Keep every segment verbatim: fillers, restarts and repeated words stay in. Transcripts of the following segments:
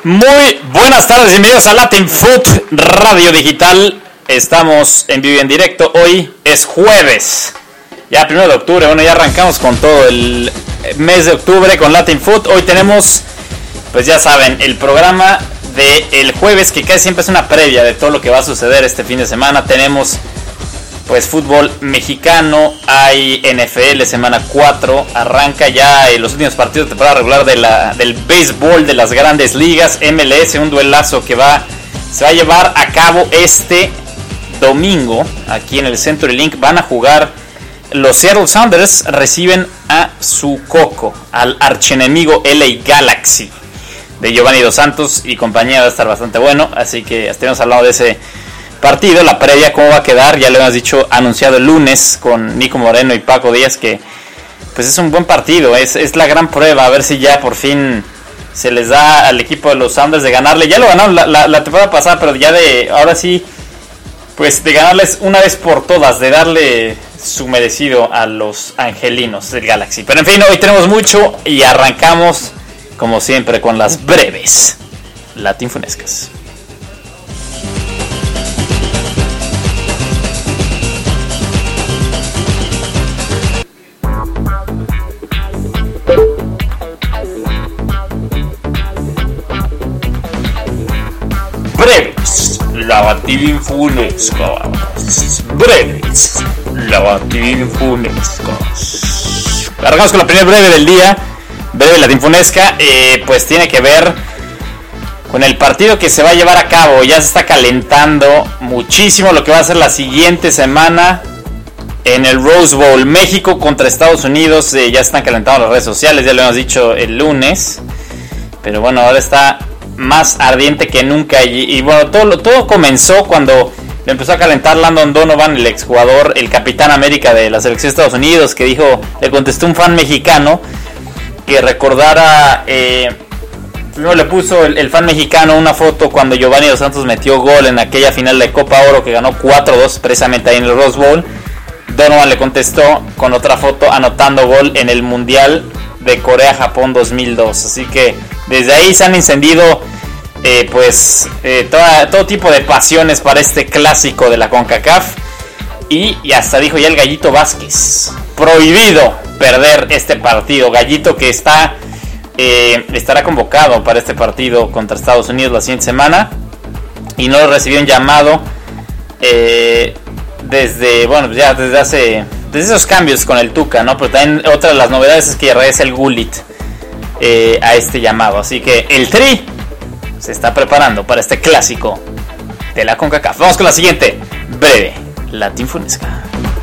Muy buenas tardes, bienvenidos a Latin Foot Radio Digital. Estamos en vivo y en directo. Hoy es jueves, ya primero de octubre. Bueno, ya arrancamos con todo el mes de octubre con Latin Foot. Hoy tenemos, pues ya saben, el programa del jueves, que casi siempre es una previa de todo lo que va a suceder este fin de semana. Tenemos pues fútbol mexicano, hay N F L, semana cuatro, arranca ya eh, los últimos partidos de temporada regular de la, del béisbol de las grandes ligas. M L S, un duelazo que va se va a llevar a cabo este domingo aquí en el CenturyLink. Van a jugar los Seattle Sounders, reciben a su coco, al archienemigo L A Galaxy de Giovanni Dos Santos y compañía. Va a estar bastante bueno, así que estemos hablando de ese partido, la previa, cómo va a quedar. Ya lo hemos dicho, anunciado el lunes con Nico Moreno y Paco Díaz, que pues es un buen partido, es, es la gran prueba, a ver si ya por fin se les da al equipo de los Sounders de ganarle. Ya lo ganaron la, la, la temporada pasada, pero ya de ahora sí, pues de ganarles una vez por todas, de darle su merecido a los angelinos del Galaxy. Pero en fin, hoy tenemos mucho y arrancamos como siempre con las breves latinfunescas. Breves latinfunescas. Breves latinfunescas. Arrancamos con la primera breve del día. Breve latinfunesca, eh, pues tiene que ver con el partido que se va a llevar a cabo. Ya se está calentando muchísimo lo que va a ser la siguiente semana en el Rose Bowl. México contra Estados Unidos, eh, ya están calentando las redes sociales, ya lo hemos dicho el lunes. Pero bueno, ahora está más ardiente que nunca. Y, y bueno, todo, todo comenzó cuando le empezó a calentar Landon Donovan, el exjugador, el capitán América de la selección de Estados Unidos, que dijo, le contestó un fan mexicano que recordara, eh, primero le puso el, el fan mexicano una foto cuando Giovanni Dos Santos metió gol en aquella final de Copa Oro que ganó cuatro dos precisamente ahí en el Rose Bowl. Donovan le contestó con otra foto anotando gol en el Mundial de Corea-Japón dos mil dos. Así que desde ahí se han encendido eh, pues eh, toda, todo tipo de pasiones para este clásico de la CONCACAF. Y, y hasta dijo ya el Gallito Vázquez, prohibido perder este partido. Gallito que está eh, estará convocado para este partido contra Estados Unidos la siguiente semana y no recibió un llamado eh, desde, bueno, ya desde hace, desde esos cambios con el Tuca, ¿no? Pero también otra de las novedades es que regresa el Gullit eh, a este llamado. Así que el Tri se está preparando para este clásico de la CONCACAF. Vamos con la siguiente breve latinfunesca.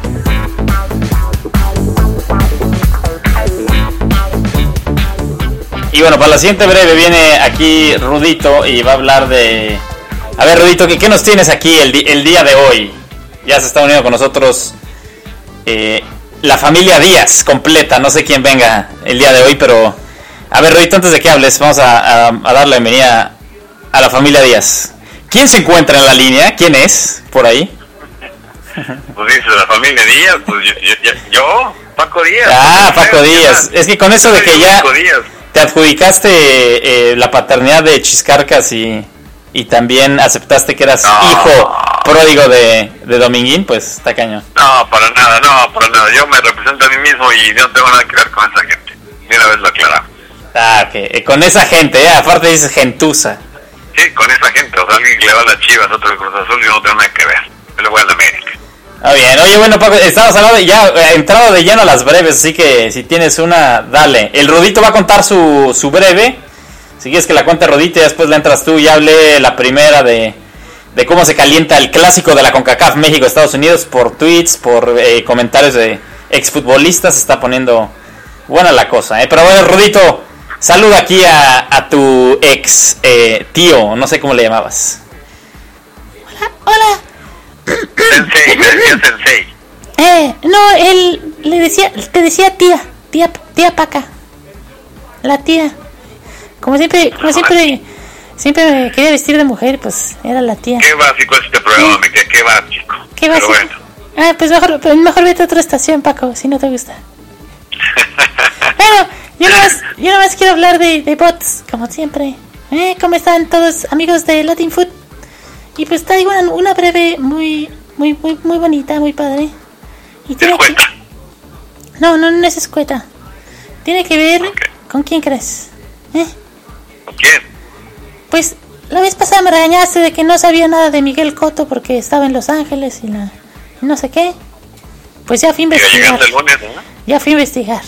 Y bueno, para la siguiente breve viene aquí Rudito y va a hablar de... A ver, Rudito, ¿qué, qué nos tienes aquí el, di- el día de hoy? Ya se está uniendo con nosotros eh, la familia Díaz completa. No sé quién venga el día de hoy, pero... A ver, Rudito, antes de que hables, vamos a, a, a dar la bienvenida a la familia Díaz. ¿Quién se encuentra en la línea? ¿Quién es por ahí? Pues dice la familia Díaz, pues yo, yo, yo, yo Paco Díaz. Ah, Paco Díaz. Es que con eso de que ya te adjudicaste eh, la paternidad de Chiscarcas y, y también aceptaste que eras no. hijo pródigo de, de Dominguín, pues está cañón. No, para nada, no, para nada. Yo me represento a mí mismo y no tengo nada que ver con esa gente. De una vez lo aclaramos. Ah, ok. Eh, con esa gente, eh, aparte dices gentuza. Sí, con esa gente. O sea, alguien que le va a las Chivas, otro de Cruz Azul, yo no tengo nada que ver. Yo le voy a la América. Ah, bien. Oye, bueno, Paco, estamos hablando de ya eh, entrado de lleno a las breves, así que si tienes una, dale. El Rudito va a contar su, su breve. Si quieres que la cuente Rudito y después la entras tú. Ya hablé la primera de, de cómo se calienta el clásico de la CONCACAF México-Estados Unidos por tweets, por eh, comentarios de exfutbolistas. Se está poniendo buena la cosa, ¿eh? Pero bueno, Rudito, saluda aquí a, a tu ex eh, tío, no sé cómo le llamabas. Hola, hola. Sensei, me decía Sensei. Eh, no, él le decía, te decía tía, tía, tía Paca. La tía. Como siempre, como siempre, siempre me quería vestir de mujer, pues era la tía. Qué básico es este programa, me queda, qué básico. Qué básico. Pero bueno. Ah, pues mejor, mejor vete a otra estación, Paco, si no te gusta. Bueno, yo nomás, yo nomás quiero hablar de, de bots, como siempre. ¿Eh? ¿Cómo están todos, amigos de Latin Food? Y pues traigo una, una breve muy, muy, muy, muy bonita, muy padre. Y tiene que... No, no, no es escueta. Tiene que ver okay. ¿Con quién crees? ¿Eh? ¿Con quién? Pues la vez pasada me regañaste de que no sabía nada de Miguel Cotto porque estaba en Los Ángeles y la y no sé qué. Pues ya fui a investigar. Ya, lunes, ¿no? ya fui a investigar.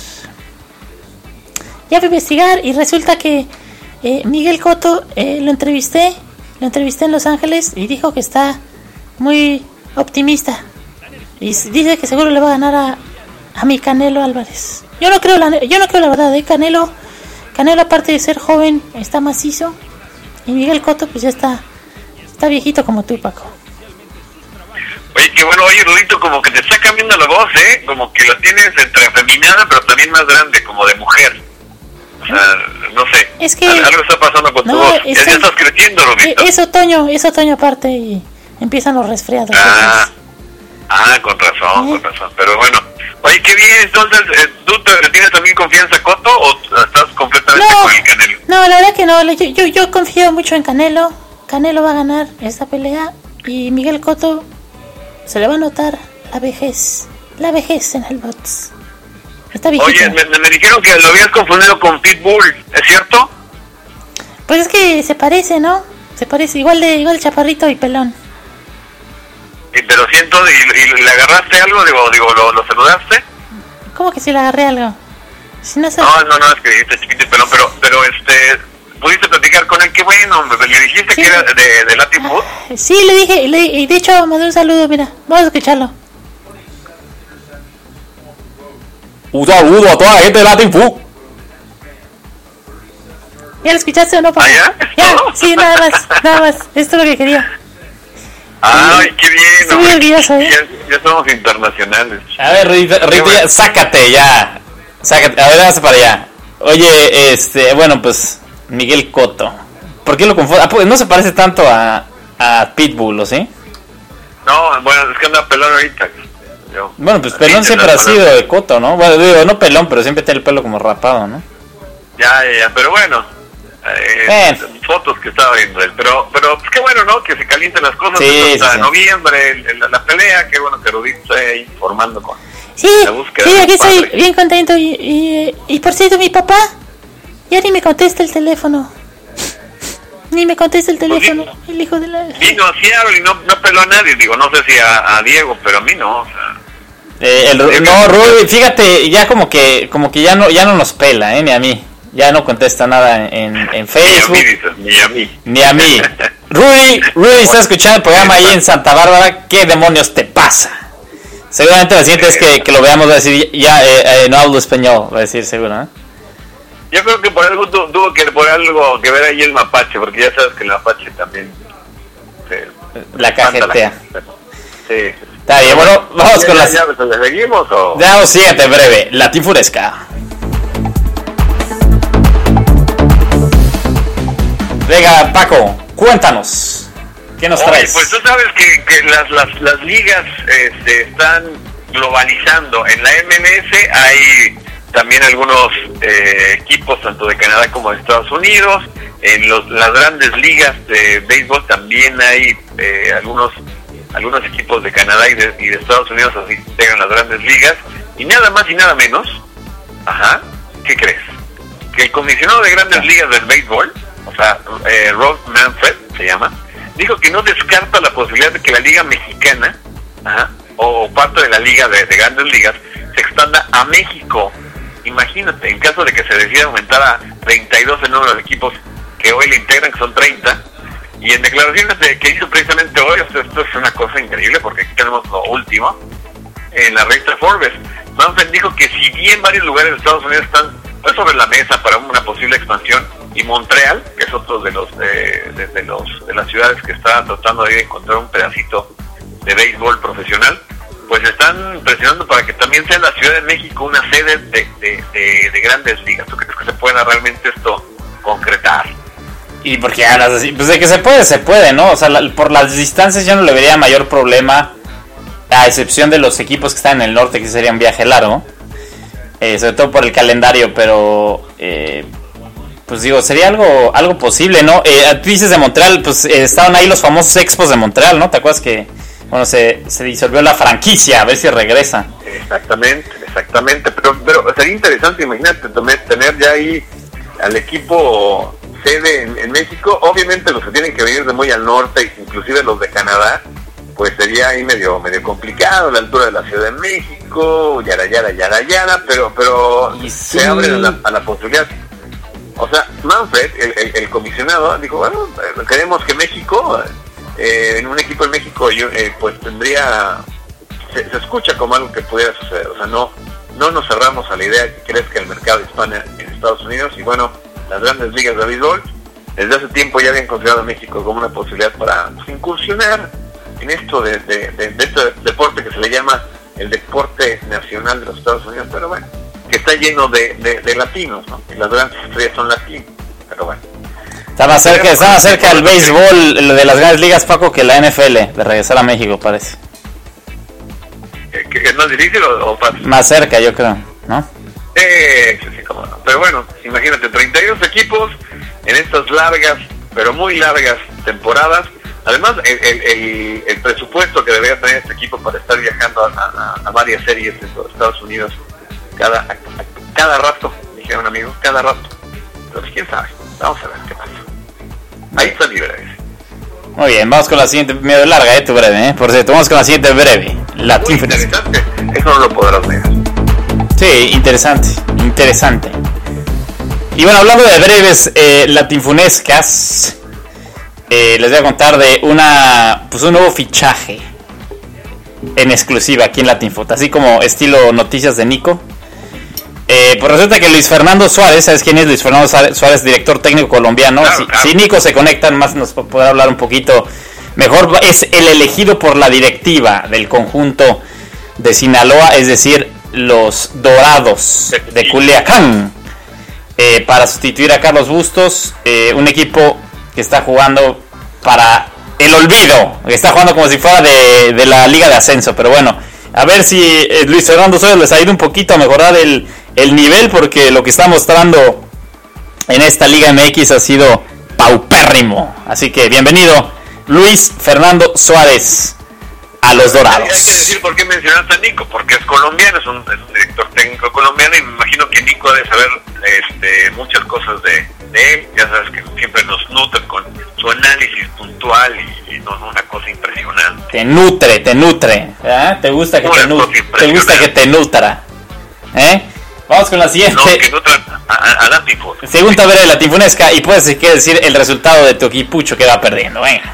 Ya fui a investigar y resulta que eh, Miguel Cotto eh, lo entrevisté, lo entrevisté en Los Ángeles y dijo que está muy optimista. Y dice que seguro le va a ganar a, a mi Canelo Álvarez. Yo no creo la, yo no creo la verdad, ¿eh? Canelo, Canelo aparte de ser joven, está macizo. Y Miguel Cotto pues ya está, está viejito como tú, Paco. Oye, qué bueno, oye, Rudito, como que te está cambiando la voz, ¿eh? Como que la tienes entre afeminada, pero también más grande, como de mujer. O sea, no sé. Es que... Algo está pasando con no, tu voz. Es, ya, ya estás creciendo, Rudito. Es otoño, es otoño aparte y empiezan los resfriados. Ah, ah con razón, ¿Eh? con razón. Pero bueno, oye, qué bien, entonces, ¿tú te tienes también confianza, Cotto, o estás completamente no, con el Canelo? No, la verdad que no, yo, yo, yo confío mucho en Canelo. Canelo va a ganar esta pelea y Miguel Cotto se le va a notar la vejez, la vejez en el box. Está viejito. Oye, me, me dijeron que lo habías confundido con Pitbull, ¿es cierto? Pues es que se parece, ¿no? Se parece, igual de igual chaparrito y pelón. Y, pero siento, y, y le agarraste algo, digo, digo, ¿lo, lo saludaste? ¿Cómo que si le agarré algo? Si no, no, no, no, es que dijiste chiquito y pelón, pero, pero este, ¿pudiste platicar con él? Qué bueno, le dijiste sí. que era de, de Latin Food. Sí, le dije, le, y de hecho mandé un saludo, mira, vamos a escucharlo. Un saludo a toda la gente de Latin Food. ¿Ya lo escuchaste o no, papá? ¿Ah, ya? Ya, sí, nada más, nada más, esto es lo que quería. Ay, qué bien. Estoy muy orgulloso, ¿eh? Ya, ya somos internacionales. A ver, Rito, Rito ya, sácate ya. Sácate, a ver, vamos para allá. Oye, este, bueno, pues, Miguel Cotto. ¿Por qué lo confunde? Ah, pues no se parece tanto a, a Pitbull, ¿o sí? No, bueno, es que anda pelón ahorita. Yo, bueno, pues pelón siempre ha sido de Cotto, ¿no? Bueno, digo, no pelón, pero siempre tiene el pelo como rapado, ¿no? Ya, ya, ya, pero bueno. Eh, eh. Fotos que estaba viendo él, pero pero pues qué bueno, ¿no? Que se calienten las cosas. Sí, hasta sí, sí. noviembre, el, el, la pelea, qué bueno que Rudito está ahí informando con sí, la búsqueda. Sí, aquí padre. estoy bien contento y, y, y por cierto, mi papá ya ni me contesta el teléfono. Ni me contesta el teléfono, pues el hijo de la... Vino a Seattle y no, no peló a nadie, digo, no sé si a, a Diego, pero a mí no, o sea... Eh, el, no, Rudy, fíjate, ya como que como que ya no ya no nos pela, eh, ni a mí. Ya no contesta nada en, en Facebook. Ni a mí, dices, Ni ni a mí. a mí. Rudy, Rudy está escuchando el programa ahí en Santa Bárbara. ¿Qué demonios te pasa? Seguramente la siguiente vez que, que lo veamos va a decir, ya, eh, eh, no hablo español, va a decir seguro, ¿eh? Yo creo que por algo tu, tuvo que por algo que ver ahí el mapache, porque ya sabes que el mapache también se, la cajetea. La sí. Está bien, bueno, vamos ya, con ya, las... Ya, ¿le seguimos o...? Veamos siguiente, breve, Latin Furesca. Venga, Paco, cuéntanos, ¿qué nos Oye, traes? Pues tú sabes que, que las, las, las ligas este, están globalizando. En la M L S hay también algunos eh, equipos, tanto de Canadá como de Estados Unidos. En los, las grandes ligas de béisbol también hay eh, algunos algunos equipos de Canadá y de, y de Estados Unidos, así que integran las grandes ligas. Y nada más y nada menos, ajá, ¿qué crees? Que el comisionado de grandes ligas del béisbol, o sea, eh, Rob Manfred se llama, dijo que no descarta la posibilidad de que la liga mexicana, ajá, o parte de la liga de, de grandes ligas, se expanda a México. Imagínate, en caso de que se decida aumentar a treinta y dos el número de equipos que hoy le integran, que son treinta, y en declaraciones de, que hizo precisamente hoy, esto, esto es una cosa increíble, porque aquí tenemos lo último, en la revista Forbes, Manfred dijo que si bien varios lugares de Estados Unidos están pues sobre la mesa para una posible expansión, y Montreal, que es otro de los eh, de, de los de las ciudades que está tratando de encontrar un pedacito de béisbol profesional, pues están presionando para que también sea la Ciudad de México una sede de, de, de, de grandes ligas. ¿Tú crees que se pueda realmente esto concretar? Y porque hablas así, pues de que se puede, se puede, ¿no? O sea, la, por las distancias yo no le vería mayor problema, a excepción de los equipos que están en el norte, que sería un viaje largo, eh, sobre todo por el calendario, pero eh, pues digo, sería algo algo posible, ¿no? Eh, tú dices de Montreal, pues eh, estaban ahí los famosos Expos de Montreal, ¿no? ¿Te acuerdas que, bueno, se, se disolvió la franquicia, a ver si regresa? Exactamente, exactamente, pero, pero sería interesante, imagínate, tener ya ahí al equipo sede en, en México. Obviamente los que tienen que venir de muy al norte, inclusive los de Canadá, pues sería ahí medio medio complicado, la altura de la Ciudad de México, yara, yara, yara, yara, pero pero sí. Se abre a la, a la posibilidad. O sea, Manfred, el, el, el comisionado, dijo, bueno, queremos que México, eh, en un equipo en México, yo, eh, pues tendría, se, se escucha como algo que pudiera suceder. O sea, no no nos cerramos a la idea que crezca el mercado hispano en Estados Unidos, y bueno, las grandes ligas de béisbol desde hace tiempo ya habían considerado a México como una posibilidad para, pues, incursionar en esto de, de, de, de este deporte que se le llama el deporte nacional de los Estados Unidos, pero bueno, que está lleno de, de, de latinos, ¿no? Y las grandes estrellas son latinos, pero bueno. Está más cerca, está más cerca el béisbol de las grandes ligas, Paco, que la N F L, de regresar a México, parece. ¿Es más difícil o, o fácil? Más cerca, yo creo, ¿no? Eh, sí, sí, cómo no. Pero bueno, imagínate, treinta y dos equipos en estas largas, pero muy largas temporadas. Además, el, el, el, el presupuesto que debería tener este equipo para estar viajando a, a, a varias series en los Estados Unidos cada, a, a, cada rato, dijeron amigos, cada rato. Pero quién sabe, vamos a ver qué pasa. Ahí está mi breve. Muy bien, vamos con la siguiente, medio larga, eh, tu breve, eh. Por cierto, vamos con la siguiente breve. La Muy interesante, eso no lo podrás negar. Sí, interesante, interesante. Y bueno, hablando de breves eh, latinfunescas, eh, les voy a contar de una, pues un nuevo fichaje en exclusiva aquí en Latinfoot, así como estilo noticias de Nico. Eh, pues resulta que Luis Fernando Suárez, ¿sabes quién es Luis Fernando Suárez? Director técnico colombiano. Claro, si, claro. si Nico se conecta, más nos podrá hablar un poquito mejor. Es el elegido por la directiva del conjunto de Sinaloa, es decir, los Dorados de Culiacán, eh, para sustituir a Carlos Bustos, eh, un equipo que está jugando para el olvido, que está jugando como si fuera de, de la Liga de Ascenso. Pero bueno, a ver si eh, Luis Fernando Suárez les ha ido un poquito a mejorar el, el nivel, porque lo que está mostrando en esta Liga M X ha sido paupérrimo. Así que bienvenido Luis Fernando Suárez a los Dorados. Hay, hay que decir por qué mencionaste a Nico, porque es colombiano, es un, es un director técnico colombiano, y me imagino que Nico ha de saber este, muchas cosas de, de él. Ya sabes que siempre nos nutre con su análisis puntual y, y no, una cosa impresionante. Te nutre, te nutre, ¿eh? Te gusta que te, nu- te gusta que te nutra, ¿eh? Vamos con la siguiente. No, que nutra a, a, a Latinfoot. Segunda breve latinfunesca, y puedes que decir el resultado de tu equipucho que va perdiendo, venga.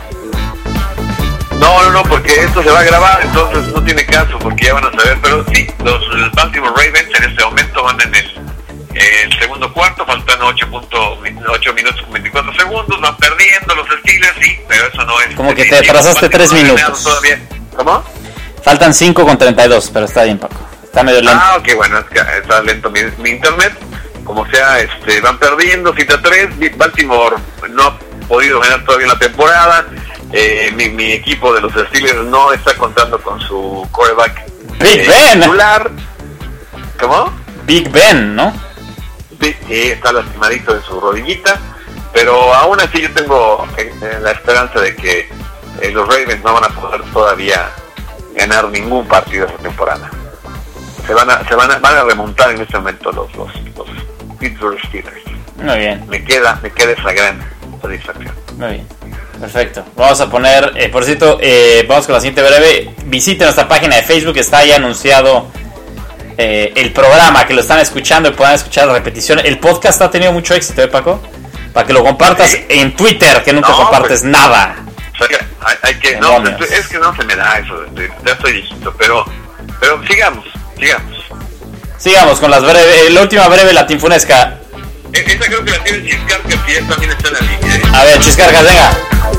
No, no, no, porque esto se va a grabar, entonces no tiene caso, porque ya van a saber. Pero sí, los Baltimore Ravens en este momento van en el, el segundo cuarto, faltan ocho minutos con veinticuatro segundos, van perdiendo los Steelers, sí, pero eso no es... Como que te atrasaste tres minutos. Todavía. ¿Cómo? Faltan cinco con treinta y dos, pero está bien, Paco. Está medio lento. Ah, ok, bueno, es que está lento mi, mi internet. Como sea, este, van perdiendo, cita tres, Baltimore no ha podido ganar todavía la temporada. Eh, mi, mi equipo de los Steelers no está contando con su quarterback Big eh, Ben titular. ¿Cómo? Big Ben, ¿no? Sí, eh, está lastimadito de su rodillita, pero aún así yo tengo eh, la esperanza de que eh, los Ravens no van a poder todavía ganar ningún partido esta temporada. Se van a, se van a, van a remontar en este momento los, los, los Pittsburgh Steelers. Muy bien. Me queda, me queda esa gran satisfacción. Muy bien. Perfecto. Vamos a poner, eh, por cierto, eh, vamos con la siguiente breve. Visiten nuestra página de Facebook, está ahí anunciado eh, el programa, que lo están escuchando y puedan escuchar la repetición. El podcast ha tenido mucho éxito, ¿eh, Paco? Para que lo compartas ¿sí? En Twitter, que nunca no, compartes pues, nada. O sea, hay, hay que, no, es que no se me da eso, ya estoy viejito, pero, pero sigamos, sigamos. Sigamos con las breves, la última breve latinfunesca. Esta creo que la tiene Chiscarcas, que ya también está en la línea. ¿eh? A ver, Chiscarcas, venga.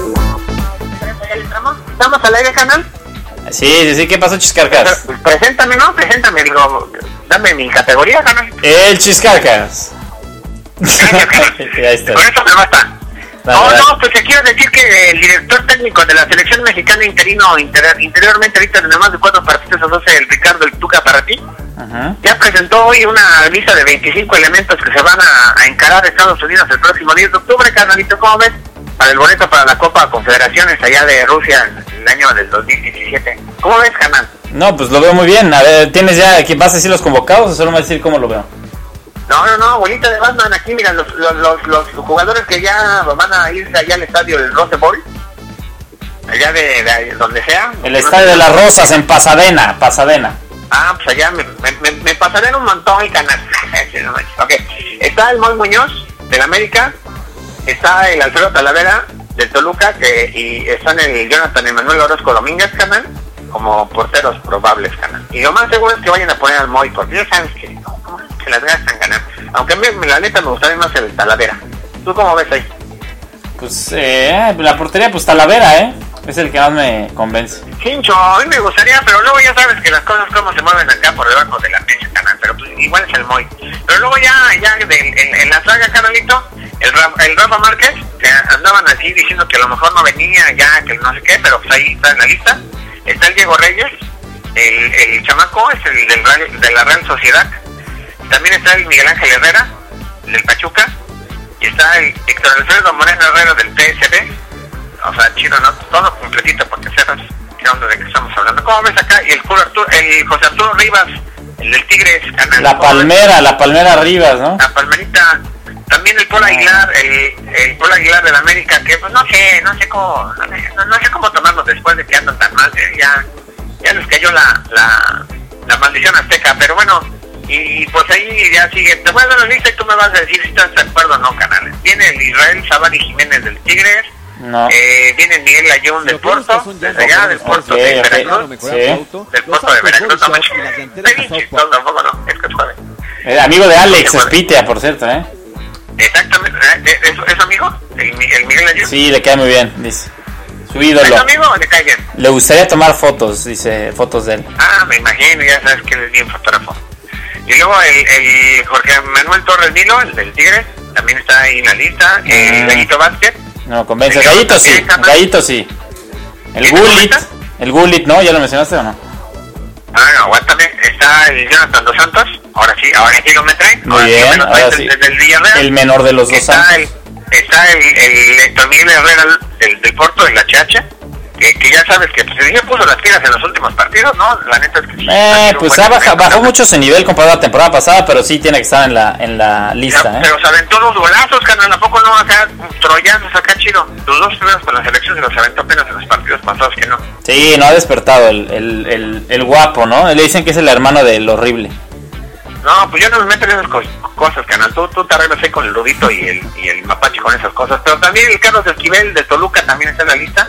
¿Estamos al aire, canal? Sí, sí, sí, ¿qué pasó, Chiscarcas? Preséntame, no, preséntame, digo, dame mi categoría, canal. El Chiscarcas. Gracias, canal. Con eso me basta. No, no, pues te quiero decir que el director técnico de la selección mexicana interino inter, interiormente ahorita de más de cuatro partidos, entonces el Ricardo El Tuca Ferretti, uh-huh. ya presentó hoy una lista de veinticinco elementos que se van a, a encarar a Estados Unidos el próximo diez de octubre, carnalito, ¿cómo ves? Para el boleto para la Copa Confederaciones allá de Rusia el año del dos mil diecisiete. ¿Cómo ves, canal? No, pues lo veo muy bien. A ver, ¿tienes ya, que vas a decir los convocados o solo me vas a decir cómo lo veo? No, no, no, bolita de Batman, aquí mira, los, los, los, los jugadores que ya van a irse allá al estadio del Rose Bowl, allá de, de donde sea. El estadio de las Rosas en Pasadena, Pasadena. Ah, pues allá me, me, me pasaré en un montón el canal. Ok, está el Moy Muñoz del América, está el Alfredo Talavera del Toluca, que y están el Jonathan Emanuel Orozco Domínguez, canal, como porteros probables, canal. Y lo más seguro es que vayan a poner al Moy, porque ya sabes que, que las ganas están ganando. Aunque a mí, la neta, me gustaría más el Talavera. ¿Tú cómo ves ahí? Pues, eh, la portería, pues Talavera, ¿eh? Es el que más me convence. Hincho, a mí me gustaría, pero luego ya sabes que las cosas como se mueven acá por debajo de la mesa, canal. Pero pues igual es el Moy. Pero luego ya, ya de, en, en la saga, canalito, el, el Rafa Márquez, que andaban así diciendo que a lo mejor no venía ya, que no sé qué, pero pues ahí está en la lista. Está el Diego Reyes, el, el chamaco, es el del, de la Real Sociedad. También está el Miguel Ángel Herrera, del Pachuca. Y está el Héctor Alfredo Moreno Herrera del P S V. O sea, chido, ¿no? Todo completito para que sepas qué onda de qué estamos hablando. ¿Cómo ves acá? Y el, Arturo, el José Arturo Rivas, el del Tigres. Canal. La Palmera, ves? La Palmera Rivas, ¿no? La Palmerita. También el Paul Aguilar, el, el Paul Aguilar del América, que pues no sé, no sé cómo, no, no, no sé cómo tomarlo después de que andan tan mal. ¿eh? Ya, ya les cayó la, la, la maldición azteca, pero bueno. Y pues ahí ya sigue, te voy a dar la lista y tú me vas a decir si estás de acuerdo o no, canales. Viene el Israel Zabali Jiménez del Tigres, no. eh, viene el Miguel Ayun del Porto, desde allá del Puerto okay, de Veracruz, okay. sí. del Puerto de Veracruz, no me tampoco no, es que es joven. El amigo de Alex Espitia, por cierto, ¿eh? Exactamente, ¿es, es amigo? ¿El, el Miguel Ayun? Sí, le cae muy bien, dice. Su ídolo. ¿Es amigo o le cae bien? Le gustaría tomar fotos, dice, fotos de él. Ah, me imagino, ya sabes que él es bien fotógrafo. Y luego el, el Jorge Manuel Torres Nilo, el del Tigre, también está ahí en la lista. El Gallito Vázquez. No, convence. Gallito sí, Gallito sí. El Gullit, el Gullit, ¿no? ¿Ya lo mencionaste o no? Ah, no, aguántame. Está el Jonathan Dos Santos. Ahora sí, ahora sí lo me traen. Muy bien, ahora sí. Desde el Villarreal. El menor de los Dos Santos. El, está el, el Héctor Miguel Herrera del, del Porto, de la Chacha. Que, que ya sabes que pues ya puso las pilas en los últimos partidos, ¿no? La neta es que sí. Eh, pues ha baja, bajó mucho su nivel comparado a la temporada pasada, pero sí tiene que estar en la en la lista, ya, ¿eh? Pero se aventó dos golazos, canal, ¿a poco no? Acá, troyanos acá, chido. Los dos primeros con la selección se los aventó apenas en los partidos pasados, que no. Sí, no ha despertado el, el, el, el guapo, ¿no? Le dicen que es el hermano del horrible. No, pues yo no me meto en esas co- cosas, canal. Tú, tú te arreglas ahí con el Rudito y el, y el Mapache con esas cosas. Pero también el Carlos Esquivel de Toluca también está en la lista.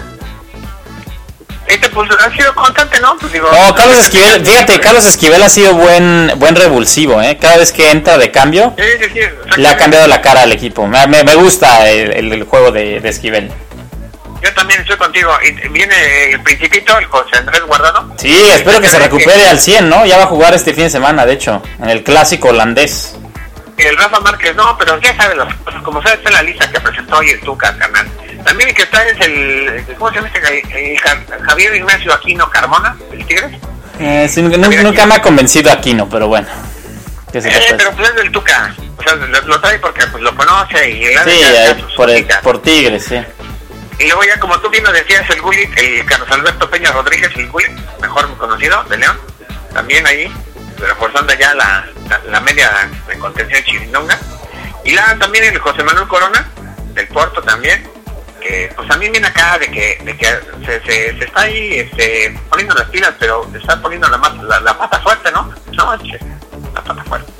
Este pues ha sido constante, ¿no? Pues digo, no, Carlos Esquivel, fíjate, Carlos Esquivel ha sido buen buen revulsivo, ¿eh? Cada vez que entra de cambio, sí, sí, sí, le ha cambiado la cara al equipo. Me, me, me gusta el, el, el juego de, de Esquivel. Yo también estoy contigo. Y viene el Principito, el José Andrés Guardado. Sí, espero que se recupere al cien, ¿no? Ya va a jugar este fin de semana, de hecho, en el clásico holandés. El Rafa Márquez, no, pero ya sabes las cosas, como sabes, está en la lista que presentó hoy el Tuca, canal. También el que está es el, ¿cómo se llama este? El Javier Ignacio Aquino Carmona, el Tigres. Eh, sí, nunca, nunca me ha convencido Aquino, pero bueno. ¿Qué se eh, pero pues es del Tuca, o sea, lo, lo trae porque pues lo conoce y el sí, eh, por, el, por Tigres, sí. Y luego ya como tú bien lo decías, el Gullit, el Carlos Alberto Peña Rodríguez, el Gullit, mejor conocido, de León, también ahí, reforzando ya la, la, la media de contención chirindonga. Y la, también el José Manuel Corona, del Porto también, que pues también viene acá de que, de que se, se, se está ahí este, poniendo las pilas, pero se está poniendo la, la, la pata fuerte, ¿no? No, la pata fuerte.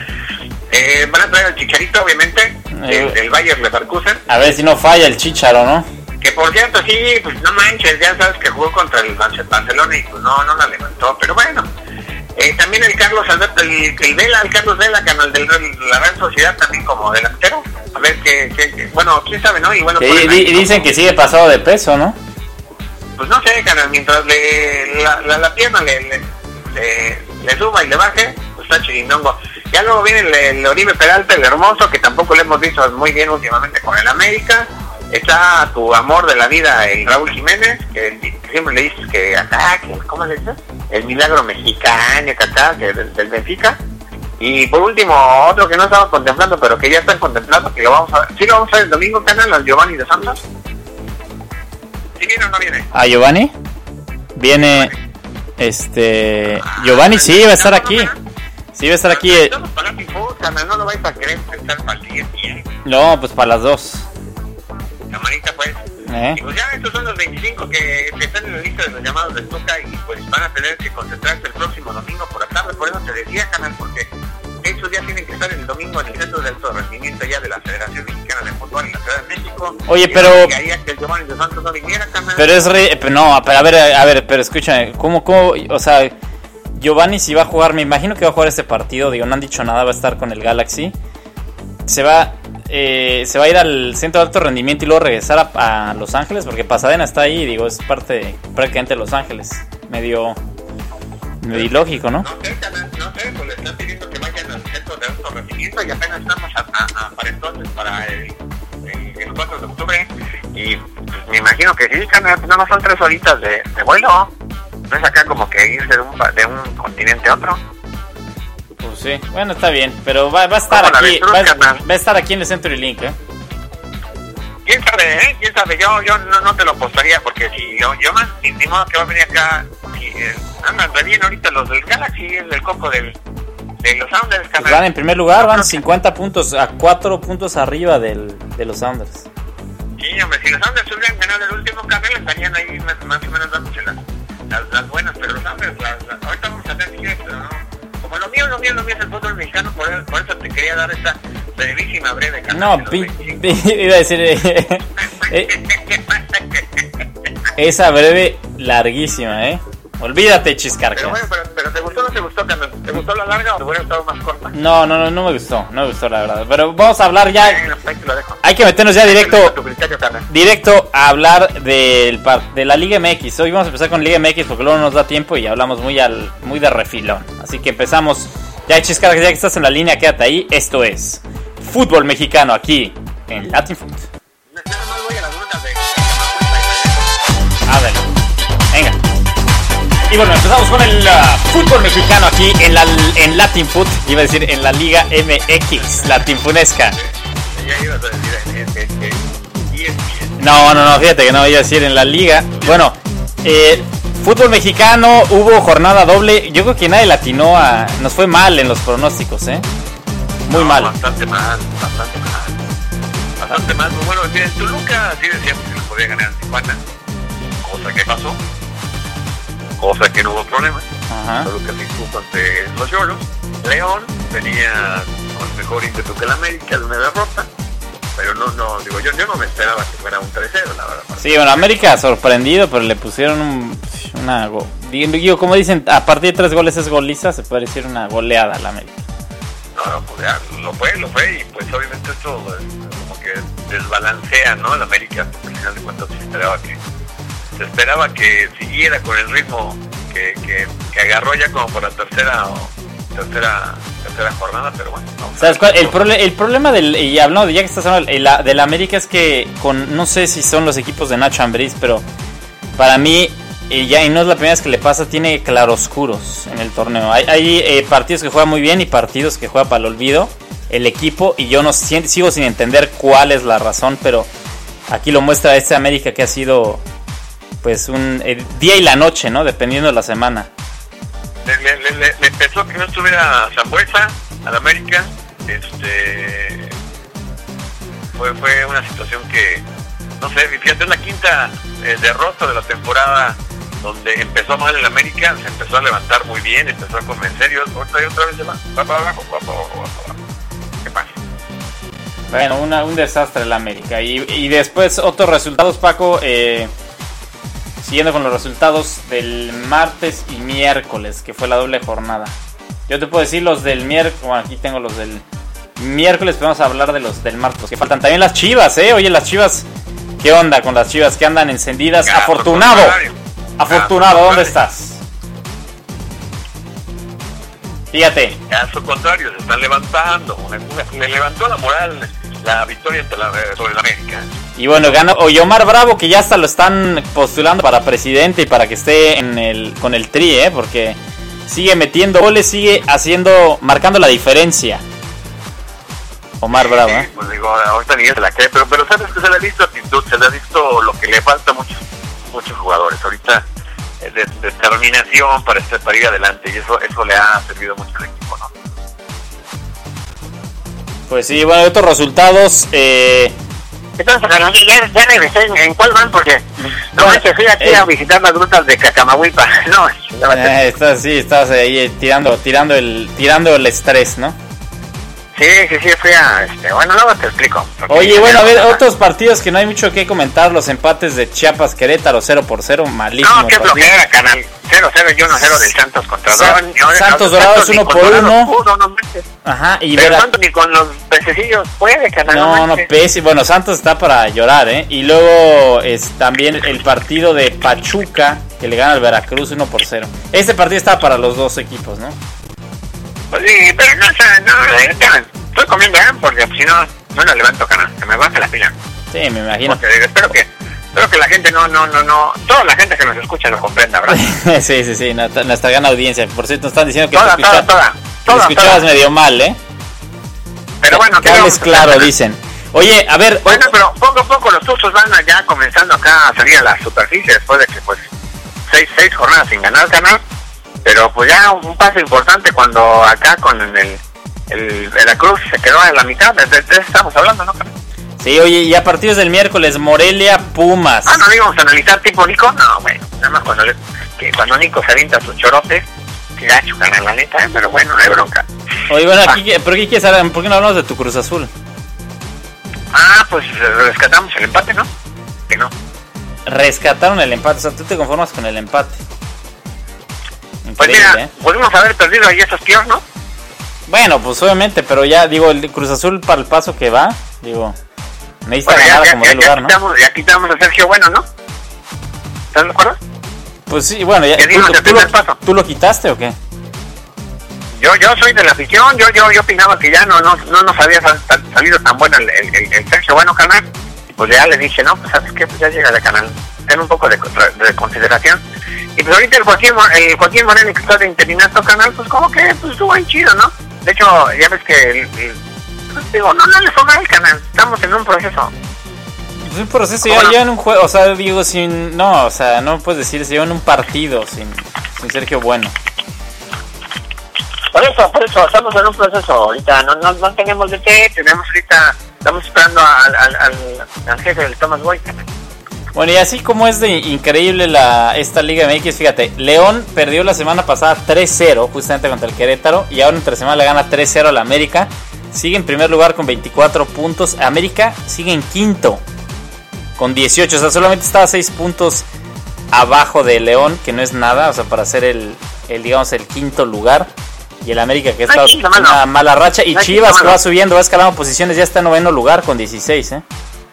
Eh, van a traer al Chicharito, obviamente, eh, del Bayer Leverkusen. A ver si no falla el Chicharo, ¿no? Que por cierto, sí, pues no manches, ya sabes que jugó contra el Barcelona y pues no, no la levantó, pero bueno. Eh, también el Carlos Alberto, el, el Vela, el Carlos Vela, canal de la Real Sociedad también como delantero. A ver qué, qué, bueno, quién sabe, ¿no? Y bueno, sí, di, dicen que sigue pasado de peso, ¿no? Pues no sé, canal, mientras le, la, la, la pierna le, le, le, le suba y le baje, pues está chirindongo. Ya luego viene el, el Oribe Peralta, el hermoso, que tampoco le hemos visto muy bien últimamente con el América. está tu amor de la vida, el Raúl Jiménez, que, que siempre le dices que acá, que, ¿cómo le dices? El milagro mexicano, que acá, que del, del Benfica. Y por último, otro que no estamos contemplando, pero que ya están contemplando, que lo vamos a ver. ¿Sí lo vamos a ver el domingo, canal, al Giovanni de Santos? ¿Sí viene o no viene? ¿A Giovanni? Viene, este... Giovanni sí, va a estar aquí. Sí, va a estar aquí. Eh. No lo vais a querer pensar para el día. No, pues para las dos. Camarita, pues. ¿Eh? Y pues ya estos son los veinticinco que, que están en la lista de los llamados de Tuca y pues van a tener que concentrarse el próximo domingo por la tarde. Por eso te decía, canal, porque esos ya tienen que estar el domingo en el centro de alto rendimiento ya de la Federación Mexicana de Fútbol en la Ciudad de México. Oye, pero... Que ahí que el Giovanni de Santos no viniera, canal. Pero es re... No, pero a ver, a ver, pero escúchame, ¿cómo, cómo, o sea... Giovanni si va a jugar, me imagino que va a jugar este partido, digo, no han dicho nada, va a estar con el Galaxy. Se va eh, se va a ir al centro de alto rendimiento y luego regresar a, a Los Ángeles, porque Pasadena está ahí, digo, es parte de, prácticamente de Los Ángeles. Medio, medio ilógico, ¿no? No sé, no sé, pues le están pidiendo que vayan al centro de alto rendimiento y apenas estamos a, a, a, para entonces, para el, el, el cuatro de octubre. Y pues, me imagino que sí, canal, nada más son tres horitas de, de vuelo. No es acá como que ir de un, de un continente a otro. Pues sí, bueno, está bien, pero va, va a estar Como aquí, va, va a estar aquí en el Century Link, ¿eh? ¿Quién sabe, eh? ¿Quién sabe? Yo yo no, no te lo apostaría porque si yo, yo más, ni, ni modo que va a venir acá. Si, eh, andan re bien ahorita los del Galaxy, el del coco del, de los Sounders, pues van en primer lugar, van cincuenta puntos, a cuatro puntos arriba del, de los Sounders. Sí, hombre, si los Sounders hubieran ganado el último canal, estarían ahí más, más o menos dándose las, las, las buenas, pero los Sounders, las, las, ahorita vamos a ver si quieres, pero no. Como lo mío, lo mío, lo mío es el fútbol mexicano, por, por eso te quería dar esta brevísima, breve canal. No, pi, pi, iba a decir... Eh, eh, esa breve, larguísima, ¿eh? Olvídate, Chiscarca. Pero bueno, pero, pero ¿te gustó o no te gustó, Carmen? ¿Te gustó la larga o te hubiera estado más corta? No, no, no, no me gustó, no me gustó la verdad. Pero vamos a hablar ya... Bueno, ahí te lo dejo. Hay que meternos ya directo... Directo a hablar del, de la Liga M X. Hoy vamos a empezar con Liga M X porque luego no nos da tiempo y hablamos muy, al, muy de refilón. Así que empezamos. Ya, Chiscarca, ya que estás en la línea, quédate ahí. Esto es Fútbol Mexicano aquí en Latin Food. Nada más voy a las rutas de... Ándale. Venga. Y bueno, empezamos con el uh, fútbol mexicano aquí en la en Latin Food, iba a decir en la Liga M X, Latinfunesca. Ya ibas a decir en E S P N. No, no, no, fíjate que no iba a decir en la Liga. Bueno, eh, fútbol mexicano, hubo jornada doble. Yo creo que nadie latinó a... Nos fue mal en los pronósticos, ¿eh? Muy no, mal. Bastante mal, bastante mal. Bastante mal. Bueno, miren, Toluca sí decíamos que lo podía ganar en Tijuana. Cosa que pasó. Cosa que no hubo problema. Ajá. Toluca se impuso ante los Cholos. León venía con mejor ímpetu que el América de una derrota. Pero no, no, digo, yo, yo no me esperaba que fuera un tres cero, la verdad. Sí, bueno, América sorprendido, pero le pusieron un, una... Go, digo, como dicen, a partir de tres goles es goliza, se puede decir una goleada a la América. No, no, pues ya, lo fue, lo fue, y pues obviamente esto pues, como que desbalancea, ¿no? La América, porque al final de cuentas se esperaba que, se esperaba que siguiera con el ritmo que, que, que agarró ya como por la tercera o tercera tercera jornada, pero bueno. No, ¿Sabes cuál? El, prole- el problema del, y hablando de ya que estás hablando de la, de la América es que con, no sé si son los equipos de Nacho Ambriz, pero para mí, y ya y no es la primera vez que le pasa, tiene claroscuros en el torneo. Hay, hay eh, partidos que juega muy bien y partidos que juega para el olvido el equipo, y yo no sigo sin entender cuál es la razón, pero aquí lo muestra este América que ha sido pues un eh, día y la noche, ¿no? Dependiendo de la semana. Le, le, le, le empezó que no estuviera Zambuesa al América. Este fue, fue una situación que, no sé, fíjate, es la quinta eh, derrota de la temporada donde empezó mal el América, se empezó a levantar muy bien, empezó a convencer y otra, y otra vez se va, va para abajo, va para abajo, va para abajo. ¿Qué pasa? Bueno, una, un desastre el América. Y, y después otros resultados, Paco, eh, siguiendo con los resultados del martes y miércoles, que fue la doble jornada. Yo te puedo decir los del miércoles, bueno, aquí tengo los del miércoles, pero vamos a hablar de los del martes, que faltan también las Chivas, ¿eh? Oye, las Chivas, ¿qué onda con las Chivas que andan encendidas? Caso Afortunado, contrario. Afortunado, Caso ¿dónde contrario. estás? Fíjate. Caso contrario, se están levantando, una, una, le levantó la moral la victoria la, sobre el América. Y bueno, ganó Oyomar Bravo, que ya hasta lo están postulando para presidente y para que esté en el con el Tri, ¿eh? Porque sigue metiendo goles, sigue haciendo, marcando la diferencia. Omar Bravo, ¿eh? Sí, pues digo, ahorita ni se la cree, pero, pero sabes que se le ha visto actitud, se le ha visto lo que le falta a muchos, muchos jugadores. Ahorita eh, de, determinación para, este, para ir adelante, y eso eso le ha servido mucho al equipo, ¿no? Pues sí, bueno, otros resultados. Eh... Entonces, ya, ya regresé. ¿En, ¿En cuál van? Porque no bueno, manches, fui aquí eh, a visitar las grutas de Cacamahuilpa. No, no eh, estás, sí, estás ahí eh, tirando, tirando el, tirando el estrés, ¿no? Sí, sí, sí, fui a, este, bueno, luego te explico. Oye, bueno, a ver, otros partidos que no hay mucho que comentar, los empates de Chiapas, Querétaro, cero por cero, malísimo. No, qué flojera, canal, cero cero y uno cero del Santos contra Sa- Dorados. Santos Dorados uno por uno. uno no Ajá, y pero Vera... Santos ni con los pececillos puede, canal. No, no, pese, bueno, Santos está para llorar, ¿eh? Y luego es también el partido de Pachuca, que le gana al Veracruz uno por cero. Este partido está para los dos equipos, ¿no? Pues sí, pero no, no, no, estoy comiendo, ¿eh? Porque si no, no lo levanto, canal, se me baja la pila. Sí, me imagino. Porque espero que, espero que la gente no, no, no, no, toda la gente que nos escucha lo comprenda, ¿verdad? sí, sí, sí, nuestra, nuestra gran audiencia. Por cierto, nos están diciendo que toda, te, escucha, toda, toda, toda, te escuchabas toda. medio mal, ¿eh? Pero bueno, que hables claro, hacer, dicen. Oye, a ver... Bueno, pero poco a poco los Tuzos van ya comenzando acá a salir a la superficie después de que, pues, seis, seis jornadas sin ganar, canal. Pero pues ya un paso importante cuando acá con el, el Veracruz se quedó en la mitad, de, de, de eso estamos hablando, ¿no? Sí, oye, y a partidos del miércoles, Morelia, Pumas. Ah, no íbamos a analizar tipo Nico, no, bueno, nada más cuando, que cuando Nico se avienta sus chorotes, que ya chucan a la neta, ¿eh? Pero bueno, no hay bronca. Oye, bueno, aquí, ah. ¿por qué quieres hablar? ¿Por qué no hablamos de tu Cruz Azul? Ah, pues rescatamos el empate, ¿no? Que no. Rescataron el empate, o sea, tú te conformas con el empate. Pues mira, ¿eh? Podemos haber perdido ahí esos tíos, ¿no? Bueno, pues obviamente, pero ya, digo, el Cruz Azul para el paso que va, digo, necesita bueno, ganar ya, como ya, de lugar, ya quitamos, ¿no? Ya quitamos a Sergio Bueno, ¿no? ¿Estás de acuerdo? Pues sí, bueno, ya, ¿tú, tú, tú, lo, ¿tú lo quitaste o qué? Yo yo soy de la afición, yo yo yo opinaba que ya no no, no nos había sal, sal, salido tan bueno el, el, el, el Sergio Bueno, canal. Pues ya le dije, no, pues sabes qué, pues ya llega de canal, ten un poco de, de consideración. Y pues ahorita el Joaquín, el Joaquín Moreno que está de interinato, canal, pues como que pues estuvo bien chido, ¿no? De hecho, ya ves que el, el, pues digo, no, no le fue mal, canal, estamos en un proceso. Pues un proceso, ya, no? ya en un juego, o sea, digo, sin, no, o sea, no puedes decir, se lleva en un partido sin, sin Sergio Bueno. Por eso, por eso, estamos en un proceso ahorita, no, no, no tenemos de qué, tenemos ahorita, estamos esperando al, al, al, al jefe del Thomas Boy. Bueno, y así como es de increíble la esta Liga M X, fíjate, León perdió la semana pasada tres cero justamente contra el Querétaro y ahora entre semana le gana tres cero al América. Sigue en primer lugar con veinticuatro puntos. América sigue en quinto con dieciocho, o sea, solamente estaba seis puntos abajo de León, que no es nada, o sea, para ser el, el digamos, el quinto lugar. Y el América que está en una mala racha. Y Chivas que va subiendo, va escalando posiciones, ya está en noveno lugar con dieciséis, ¿eh?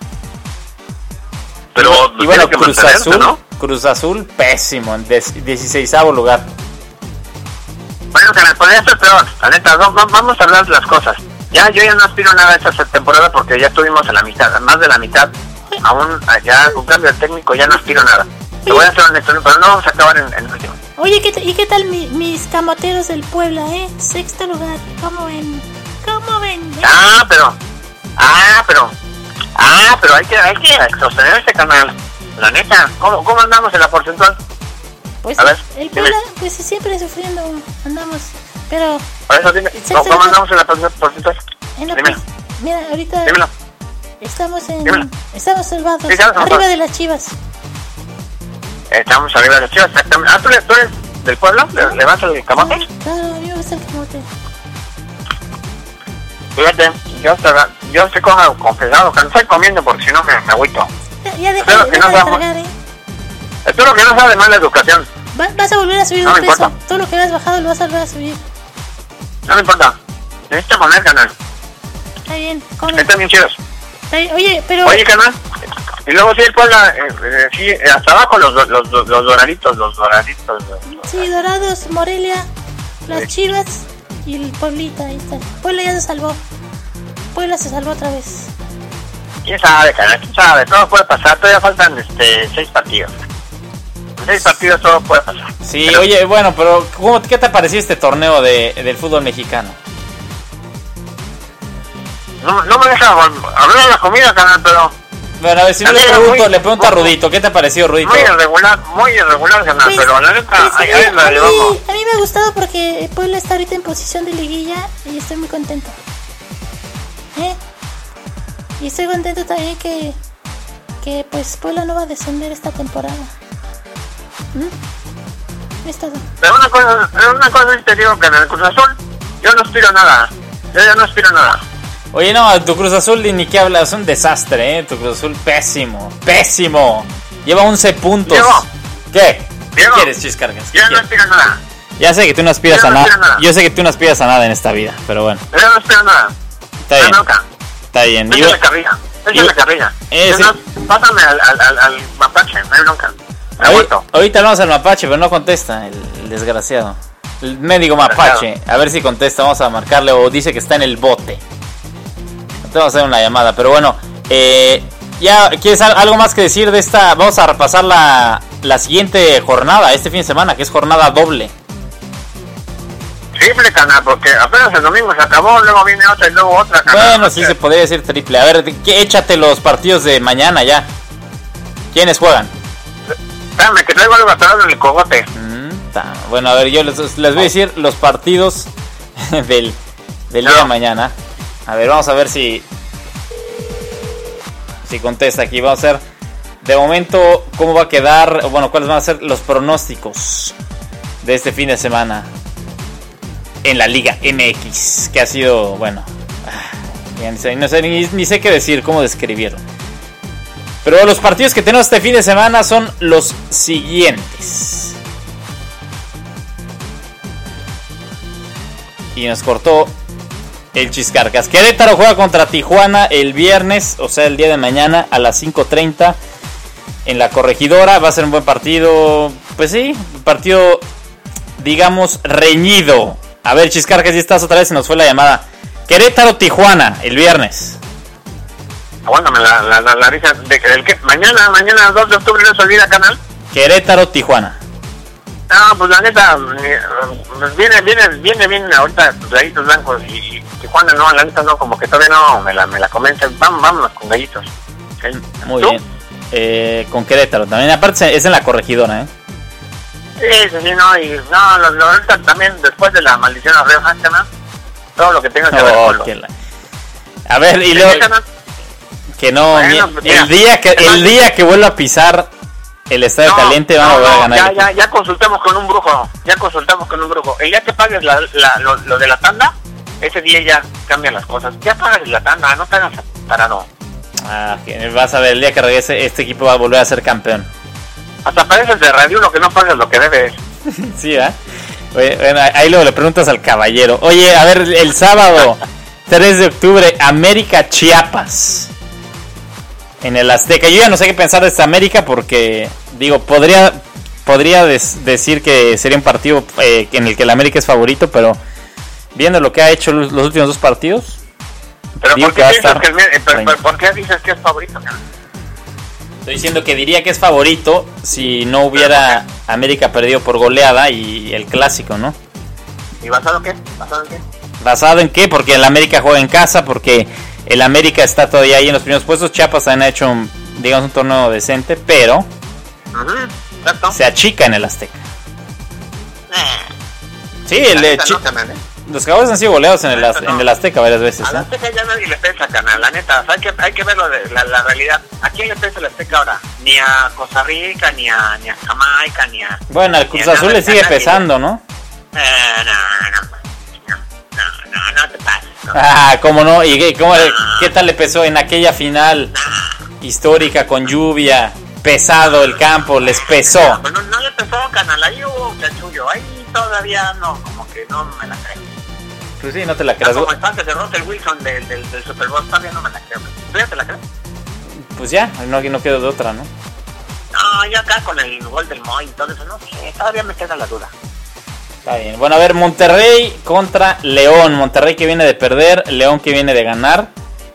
Pero y bueno, Cruz Azul, ¿no? Cruz Azul, pésimo, en dieciseisavo lugar. Bueno, que me podría ser peor, la neta, vamos a hablar de las cosas. Ya, yo ya no aspiro a nada esta temporada porque ya estuvimos en la mitad, más de la mitad. Aún ya con cambio de técnico ya no aspiro a nada. Te voy a ser honesto, pero no vamos a acabar en el último. Oye, ¿qué t- ¿y qué tal mi, mis camoteros del Puebla, eh? Sexto lugar, ¿cómo ven? ¿Cómo ven? Eh? Ah, pero, ah, pero, ah, pero hay que, hay que sostener este canal. La neta, ¿cómo, cómo andamos en la porcentual? Pues a ver, el Puebla, pues siempre sufriendo andamos, pero... Por eso dime, ¿cómo, ¿cómo andamos en la porcentual? En la Dímelo. pues, mira, ahorita Dímelo. estamos en... Dímelo. Estamos salvados, Sí, estamos arriba salvados. de las Chivas. Estamos arriba de las Chivas, exactamente. Ah, ¿tú eres, tú eres del pueblo? ¿Le, le vas al camote? Sí, claro, a mí me gusta el camote. Fíjate, yo, hasta, yo estoy con, confesado que no estoy comiendo porque si no me, me agüito. Ya, ya deja, Espero que deja no de sea- cargar, eh. Espero que no sea de mala educación. Va- vas a volver a subir No de me peso. importa. Todo lo que has bajado lo vas a volver a subir. No me importa. Necesito comer, canal. Está bien, come. Están bien chidos. Está bien. Oye, pero... Oye, canal. Y luego sí, el Puebla, eh, eh, sí, eh, hasta abajo los, los, los, los doraditos, los doraditos. los- Sí, Dorados, Morelia, las Sí. Chivas y el Pueblita, ahí está. Puebla ya se salvó. Puebla se salvó otra vez. quién sabe, canal, quién sabe, todo puede pasar, todavía faltan este seis partidos. En seis partidos todo puede pasar. Sí, pero, oye, bueno, pero ¿cómo, ¿qué te pareció este torneo de, del fútbol mexicano? No, no me deja hablar de la comida, canal, pero... Bueno, a ver, si no le pregunto, muy, le pregunto a Rudito, ¿qué te ha parecido, Rudito? Muy irregular, muy irregular, canal, pues, pero la neta, pues, ahí, ahí la a, mí, llevamos. a mí me ha gustado porque Puebla está ahorita en posición de liguilla y estoy muy contento. ¿Eh? Y estoy contento también que, que pues Puebla no va a descender esta temporada. ¿Mm? Es todo. Pero una cosa, una cosa sí te digo, que en el Cruz Azul yo no aspiro a nada. Yo ya no aspiro a nada. Oye, no, tu Cruz Azul ni qué habla, es un desastre, ¿eh? Tu Cruz Azul pésimo, pésimo. Lleva once puntos. Diego, ¿Qué? Diego, ¿Qué quieres, Chiscargas? Yo no quieres? aspiro a nada. Ya sé que tú no aspiras Yo a no nada. aspiro a nada. Yo sé que tú no aspiras a nada en esta vida, pero bueno. Yo no aspiro a nada. Está bien. Nunca. Está bien. Esa Yo- es la carrilla. Esa yo- es la carrilla. Eh, Es sí. más, pásame al, al, al, al mapache, no hay bronca. Me Ahorita, aguanto. ahorita vamos al mapache, pero no contesta el, el desgraciado. El médico mapache, a ver si contesta, vamos a marcarle o dice que está en el bote. Entonces vamos a hacer una llamada, pero bueno, eh, ya ¿quieres al- algo más que decir de esta? Vamos a repasar la, la siguiente jornada, este fin de semana, que es jornada doble. Triple, canal, porque apenas el domingo se acabó, luego viene otra y luego otra, canal. Bueno, sí se podría decir triple. A ver, ¿qué- échate los partidos de mañana ya. ¿Quiénes juegan? Espérame, que traigo algo atrás en el cogote. Mm, ta- bueno, a ver, yo les, les voy a decir los partidos del, del día No. de mañana. A ver, vamos a ver si si contesta aquí. Vamos a ver de momento cómo va a quedar, bueno, cuáles van a ser los pronósticos de este fin de semana en la Liga M X, que ha sido, bueno, ah, ya ni sé, no sé, ni, ni sé qué decir, cómo describirlo. Pero los partidos que tenemos este fin de semana son los siguientes. Y nos cortó el Chiscarcas. Querétaro juega contra Tijuana el viernes, o sea, el día de mañana a las cinco treinta en la Corregidora. Va a ser un buen partido, pues sí, un partido, digamos, reñido. A ver, Chiscarcas, ya estás otra vez, se nos fue la llamada. Querétaro-Tijuana el viernes. Aguántame la, la, la, la risa de que, el que mañana, mañana dos de octubre no se olvida, canal. Querétaro-Tijuana. No, pues la neta, eh, viene, viene, viene bien ahorita gallitos blancos y, y Tijuana no, la neta no, como que todavía no me la, me la convencen. Vamos, vámonos con gallitos. ¿Okay? Muy ¿Tú? bien. Eh, con Querétaro también. Aparte es en la Corregidora, ¿eh? Sí, sí, sí, no, y no, lo, lo, ahorita también después de la maldición a Rioja, canal, todo lo que tenga que ver Oh, con lo. que la- A ver, y ¿Sí, luego canal? que no, Bueno, mi- pues, mira, el día que además- el día que vuelva a pisar el Estadio No, Caliente van a no, volver a no, ganar. ya, el ya, equipo. ya consultamos con un brujo, ya consultamos con un brujo. El día que pagues la, la, lo, lo de la tanda, ese día ya cambian las cosas. Ya pagas la tanda, no te hagas parado. Ah, que vas a ver, el día que regrese este equipo va a volver a ser campeón. Hasta pareces de radio lo que no pagas lo que debes. Sí, ¿eh? Oye, bueno, ahí luego le preguntas al caballero. Oye, a ver, el sábado tres de octubre, América Chiapas. En el Azteca. Yo ya no sé qué pensar de esta América porque, digo, podría podría des- decir que sería un partido eh, en el que el América es favorito, pero viendo lo que ha hecho los, los últimos dos partidos, Pero digo ¿por que qué, va a piensas estar que el, eh, pero- reñido. pero ¿por qué dices que es favorito? Cara? Estoy diciendo que diría que es favorito si no hubiera América perdido por goleada y el clásico, ¿no? ¿Y basado en qué? ¿Basado en qué? ¿Basado en qué? Porque el América juega en casa, porque el América está todavía ahí en los primeros puestos. Chiapas también ha hecho, un, digamos, un torneo decente, pero Ujú, exacto. se achica en el Azteca. Eh, Sí, la el de neta Chi- no, canal, ¿eh? los Jaguares han sido goleados en el, La Az- neta no. en el Azteca varias veces. A la ¿eh? Azteca ya nadie le pesa, canal, la neta. O sea, hay, que, hay que verlo de la, la realidad. ¿A quién le pesa la Azteca ahora? Ni a Costa Rica, ni a, ni a Jamaica, ni a... Bueno, al Cruz ni a Azul nada, le sigue a nadie. pesando, ¿no? Eh, no, no, no, no, no, no te pases. No. Ah, cómo no. ¿Y qué, cómo, qué tal le pesó en aquella final histórica con lluvia? Pesado el campo, les pesó. No, pues no, no le pesó, canal, ahí hubo un chanchullo. Ahí todavía no, como que no me la creo. Pues sí, no te la Ah, creas. como el pase de Russell Wilson del, del, del Super Bowl, todavía no me la creo. ¿Tú ya te la crees? Pues ya, no, no quedó de otra, ¿no? No, yo acá con el gol del Moy y todo eso, no sé, todavía me queda la duda. Está bien. Bueno, a ver, Monterrey contra León. Monterrey que viene de perder, León que viene de ganar.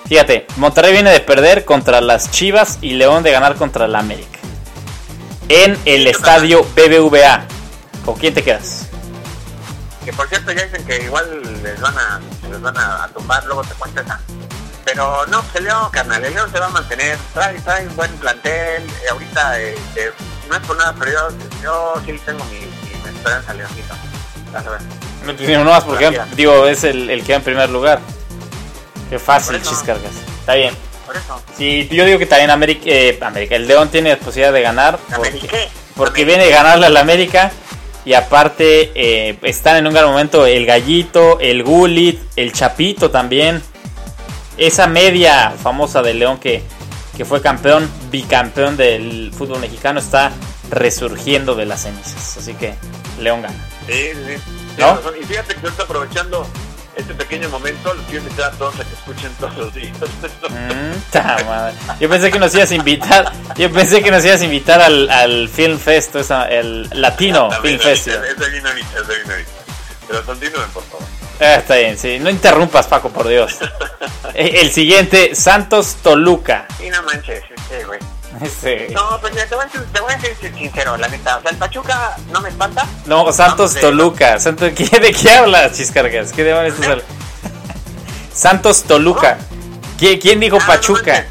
Fíjate, Monterrey viene de perder contra las Chivas y León de ganar contra la América. En el estadio B B V A. ¿Con quién te quedas? Que por cierto ya dicen que igual les van a les van a tumbar, luego te cuento esa. Pero no, pues el León, carnal, el León se va a mantener, trae, trae un buen plantel, eh, ahorita eh, eh, no es por nada, pero yo, yo sí tengo mi, mi, mi esperanza, Leoncito. Vas a ver. No, pues, no más porque digo, es el, el que va en primer lugar. Qué fácil, Chiscargas. Está bien. Por eso. Sí, yo digo que también América, eh, América, el León tiene posibilidad de ganar. Porque, ¿Qué? porque viene a ganarle al América. Y aparte eh, están en un gran momento el Gallito, el Gullit, el Chapito también. Esa media famosa del León que, que fue campeón, bicampeón del fútbol mexicano, está resurgiendo de las cenizas. Así que León gana. Sí, sí, sí. ¿No? Y fíjate que yo estoy aprovechando este pequeño momento, los quiero invitar a todos a que escuchen todos los días. Mm, ta madre. Yo pensé que nos ibas a invitar, yo pensé que nos ibas a invitar al, al Film Fest, esa, el Latino Film Festival. Ese vino ahorita, ese vino ahorita. Pero continúen, por favor. Ah, está bien, sí. No interrumpas, Paco, por Dios. El siguiente, Santos Toluca. Sí, no manches, sí, güey. Este... No, pues ya te voy a decir, te voy a decir sincero, la neta. O sea, el Pachuca no me espanta. No, Santos Vamos, Toluca. Santos, ¿qué, ¿De qué hablas, Chiscargas? ¿Qué demonios estás hablando? Santos Toluca. ¿Quién, ¿Quién dijo ah, Pachuca?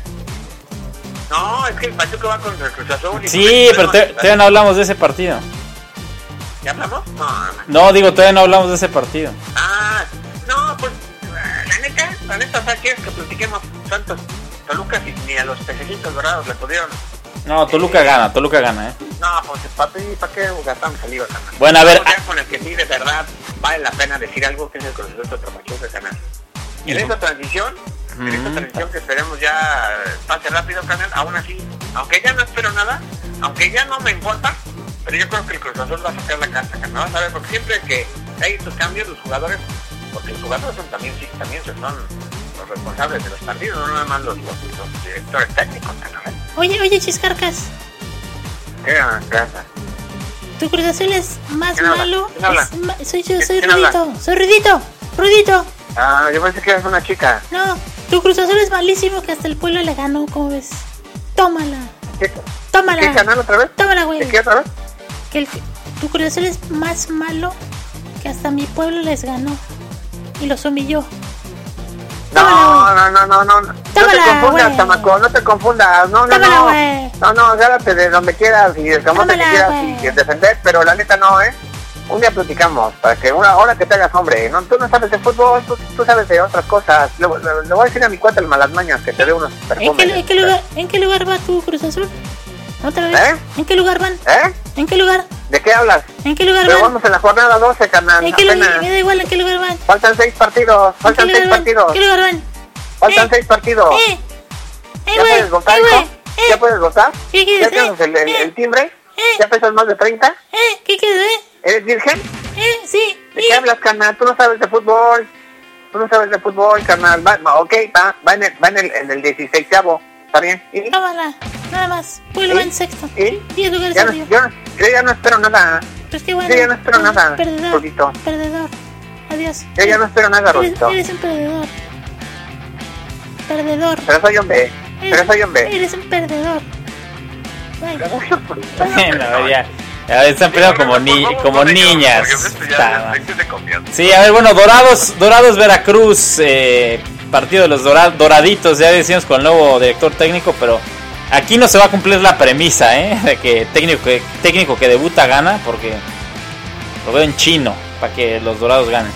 No, no, es que el Pachuca va contra el Cruz Azul. Sí, pero te, todavía no hablamos de ese partido. ¿Ya hablamos? No, no, no, digo, todavía no hablamos de ese partido. Ah, no, pues, la neta, la neta, o sea, quieres que platiquemos Santos Toluca, ni a los pececitos dorados le pudieron. No, Toluca eh, gana, Toluca gana, ¿eh? No, pues, ¿para ¿pa qué gastamos saliva, carnal? Bueno, a ver. Ya con el que sí, de verdad, vale la pena decir algo que es el Cruz Azul contra Pachuca, canal. En esta transición, mm. en esta transición que esperemos ya pase rápido, canal, aún así, aunque ya no espero nada, aunque ya no me importa, pero yo creo que el Cruz Azul va a sacar la casa, canal, vas a ver, porque siempre que hay estos cambios, los jugadores, porque los jugadores son también, sí, también son los responsables de los partidos, no nada más los, los, los directores técnicos, canal. Oye, oye, Chiscarcas. ¿Qué pasa? Tu Cruz Azul es más malo. Es ma soy yo, soy Rudito. Rudito. Soy Rudito. Rudito. Ah, yo pensé que eras una chica. No, tu Cruz Azul es malísimo que hasta el pueblo le ganó, ¿cómo ves? Tómala. ¿Qué? Tómala. ¿Qué canal otra vez? Tómala, güey. ¿Qué otra vez? Que el, tu Cruz Azul es más malo que hasta mi pueblo les ganó y los humilló. No, no, no, no, no, no. Tómala, no te confundas, wey. Chamaco, no te confundas. No, no, Tómala, no. Wey. No, no, agárrate de donde quieras y del camote que quieras y, y defender, pero la neta no, ¿eh? Un día platicamos, para que una hora que te hagas hombre. No, tú no sabes de fútbol, tú, tú sabes de otras cosas. Le, le, le voy a decir a mi cuate el malasmañas que te dé unos perfumes. ¿En qué, en qué lugar, ¿En qué lugar va tu Cruz Azul? ¿Otra vez? ¿Eh? ¿En qué lugar van? ¿Eh? ¿En qué lugar? ¿De qué hablas? ¿En qué lugar Pero van? vamos en la jornada doce, carnal. ¿En qué lugar? Me da igual en qué lugar van. Faltan seis partidos, faltan seis partidos. ¿En qué lugar van? Faltan eh, seis partidos. Eh, eh, ¿Ya puedes votar, eh, hijo? eh, ¿Ya puedes votar? ¿Qué quieres? ¿Ya tienes el, el, eh, el timbre? Eh, ¿Ya pesas más de treinta? Eh, ¿qué quieres, eh? ¿Eres virgen? Eh, sí. ¿De qué hablas, carnal? Tú no sabes de fútbol. Tú no sabes de fútbol, carnal. Va, va, ok, va, va en el, va en el, en el dieciseisavo. ¿Está bien? ¿Y? Tómala, nada más. Pueblo va en sexto. ¿Y? Diez lugares Ya no, arriba. yo, yo ya no espero nada. Pues qué bueno. Yo ya no espero nada, Perdedor. Rodito. Perdedor. Adiós. Yo ya no espero nada, Eres, Rodito. eres un perdedor. Perdedor. Pero soy hombre. Eres, Pero soy hombre. Eres un perdedor. Bye. Bueno, a ver, ya. A ver, están peleando como, ni, como niñas. Sí, a ver, bueno, Dorados, Dorados Veracruz, eh, partido de los dora, Doraditos, ya decimos con el nuevo director técnico, pero aquí no se va a cumplir la premisa, ¿eh? De que técnico, que técnico que debuta gana, porque lo veo en chino, para que los Dorados ganen.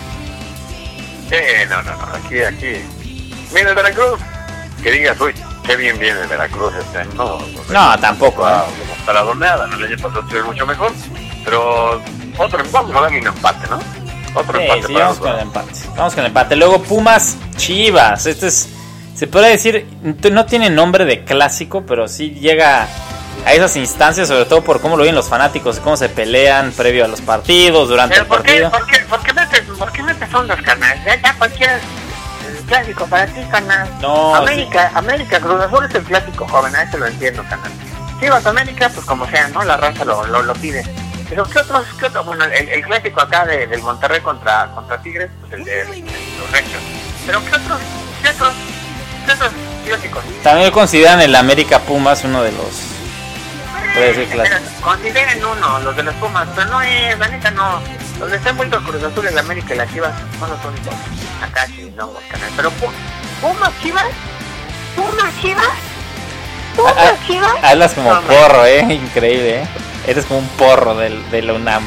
Eh, no, no, no, aquí, aquí. Mira el Veracruz, que digas, uy, qué bien viene el Veracruz este año. No, no, no tampoco. No, no ha parado nada, no, el año pasado estuvo mucho mejor, pero otro, vamos a darle un empate, ¿no? Otro sí, empate sí, para vamos con el empate. Vamos con el empate. Luego Pumas Chivas. Este es, se puede decir, no tiene nombre de clásico, pero sí llega a esas instancias, sobre todo por cómo lo ven los fanáticos, cómo se pelean previo a los partidos, durante ¿Pero el por partido. Qué, ¿Por qué, por qué metes, por qué metes ondas, carnal? Ya, ya cualquier clásico para ti, carnal. No, América, sí. América, Cruz Azul es el clásico, joven, a eso lo entiendo, carnal. Chivas América, pues como sea, ¿no? La raza lo, lo, lo pide. Pero ¿qué otros? ¿Qué otros? Bueno, el, el clásico acá de, del Monterrey contra, contra Tigres, pues el de, el de los Recios. Pero ¿qué otros? ¿Qué otros? esos clásicos. También consideran el América Pumas uno de los... Puede ser clásico. Consideren uno, los de los Pumas, pero no es, la neta no. Donde está envuelto Cruz Azul, el América y las Chivas son los únicos. Acá sí, no, canal. Pero Pumas, Chivas, Pumas, Chivas, Pumas, Chivas. Hablas como no, porro, eh, increíble, eh. Eres como un porro del, de la UNAM.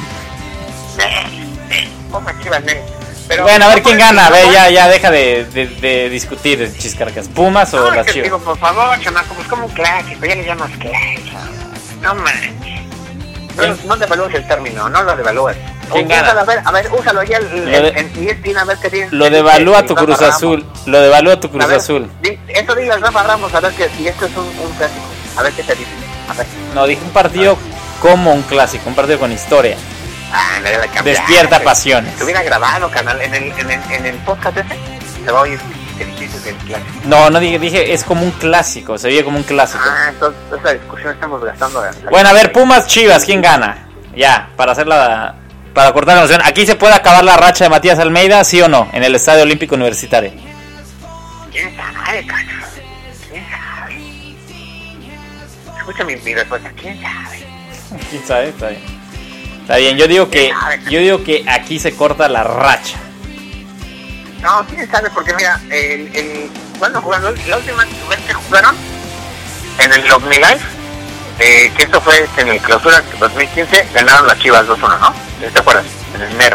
Pumas, Chivas, eh. Pero, bueno, a ver quién gana, a ver, ya, ya deja de, de, de discutir, Chiscarcas. ¿Pumas o no, las que Chivas? Digo, por favor, chamaco, pues como un clásico, ya le llamas clásico. No manches. No, no devalúes el término, no lo devalúes. ¿Quién gana? Úsalo, a ver, a ver, úsalo ya en de, E S P N, a ver qué tiene. Lo devalúa tu Cruz Azul, lo devalúa tu Cruz ver, Azul. Di, eso diga Rafa Ramos, a ver que si esto es un, un clásico, a ver qué te dice. A ver. No, dije un partido como un clásico, un partido con historia. Ah, no, la cambiar, despierta se, pasiones. Se hubiera grabado, canal, en el, en el, en el podcast ese, se va a oír que dijiste del clásico. No, no dije, dije, es como un clásico, se vive como un clásico. Ah, entonces esa discusión estamos gastando. Bueno, a ver, Pumas Chivas, ¿quién gana? Ya, para hacer la... Para cortar la noción, ¿aquí se puede acabar la racha de Matías Almeida, sí o no? En el Estadio Olímpico Universitario. ¿Quién sabe, cara? ¿Quién sabe? Escucha mi, mi respuesta, ¿quién sabe? ¿Quién sabe? Está bien. Está bien, yo digo que yo digo que aquí se corta la racha. No, quién sabe, porque mira, el, el, cuando jugaron, la última vez que jugaron en el OmniLife, eh, que esto fue en el clausura dos mil quince, ganaron las Chivas dos uno, ¿no? ¿Te acuerdas? En enero.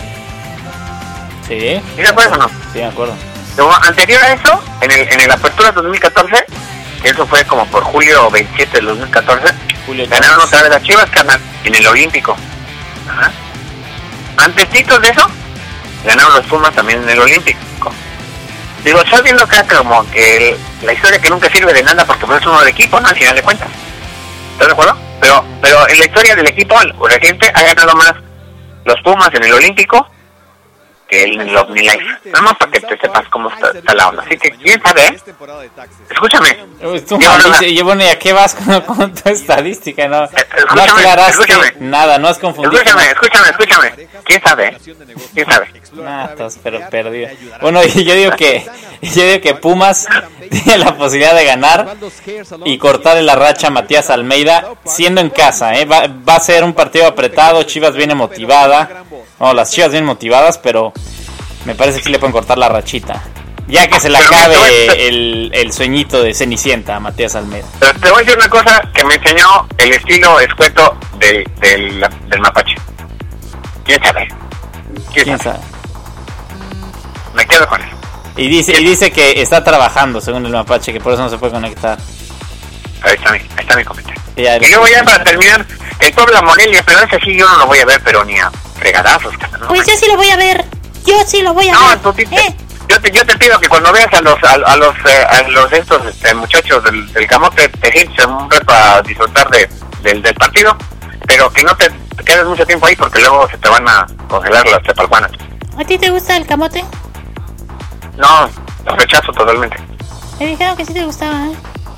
Sí. ¿Sí te acuerdas o no? Sí, me acuerdo. Luego, anterior a eso, en el en el Apertura dos mil catorce, que eso fue como por julio veintisiete del dos mil catorce, julio ganaron otra vez las Chivas, carnal, en el Olímpico. Ajá. Antesitos de eso, ganaron los Pumas también en el Olímpico. Digo, estás viendo acá como que el, la historia que nunca sirve de nada porque no es uno del equipo, ¿no? Al final de cuentas. ¿Estás de acuerdo? Pero, pero en la historia del equipo, la gente ha ganado más los Pumas en el Olímpico que en el OmniLife. Nada más para que te sepas cómo está, está la onda. Así que, ¿quién sabe? Eh? Escúchame. Tú, y bueno, ¿y a qué vas con, con tu estadística? No, escúchame, no aclaraste escúchame. nada, no has confundido. Escúchame, escúchame, escúchame. ¿Quién sabe? ¿Quién sabe? Nah, estás pero perdido. Bueno, yo digo que yo digo que Pumas tiene la posibilidad de ganar y cortarle la racha a Matías Almeida siendo en casa, ¿eh? Va, va a ser un partido apretado, Chivas viene motivada. No, las Chivas vienen motivadas, pero me parece que sí le pueden cortar la rachita. Ya que se le acabe el, el sueñito de Cenicienta a Matías Almeida. Pero te voy a decir una cosa que me enseñó el estilo escueto del, del, del mapache. ¿Quién sabe? ¿Quién, ¿Quién sabe? sabe? Me quedo con eso. Y dice, y dice que está trabajando, según el mapache, que por eso no se puede conectar. Ahí está mi, ahí está mi comentario. Ya, y luego ya para terminar, el Puebla Morelia, pero ese sí yo no lo voy a ver, pero ni a fregadazos. No, pues yo sí lo voy a ver. Yo sí lo voy a no, ver. Tú, te, ¿Eh? yo, te, yo te pido que cuando veas a los a, a los eh, a los estos este, muchachos del, del camote, te sientes un rato a disfrutar de, del, del partido, pero que no te quedes mucho tiempo ahí porque luego se te van a congelar las tepalcuanas. ¿A ti te gusta el camote? No, lo rechazo totalmente. Me dijeron que sí te gustaba, ¿eh?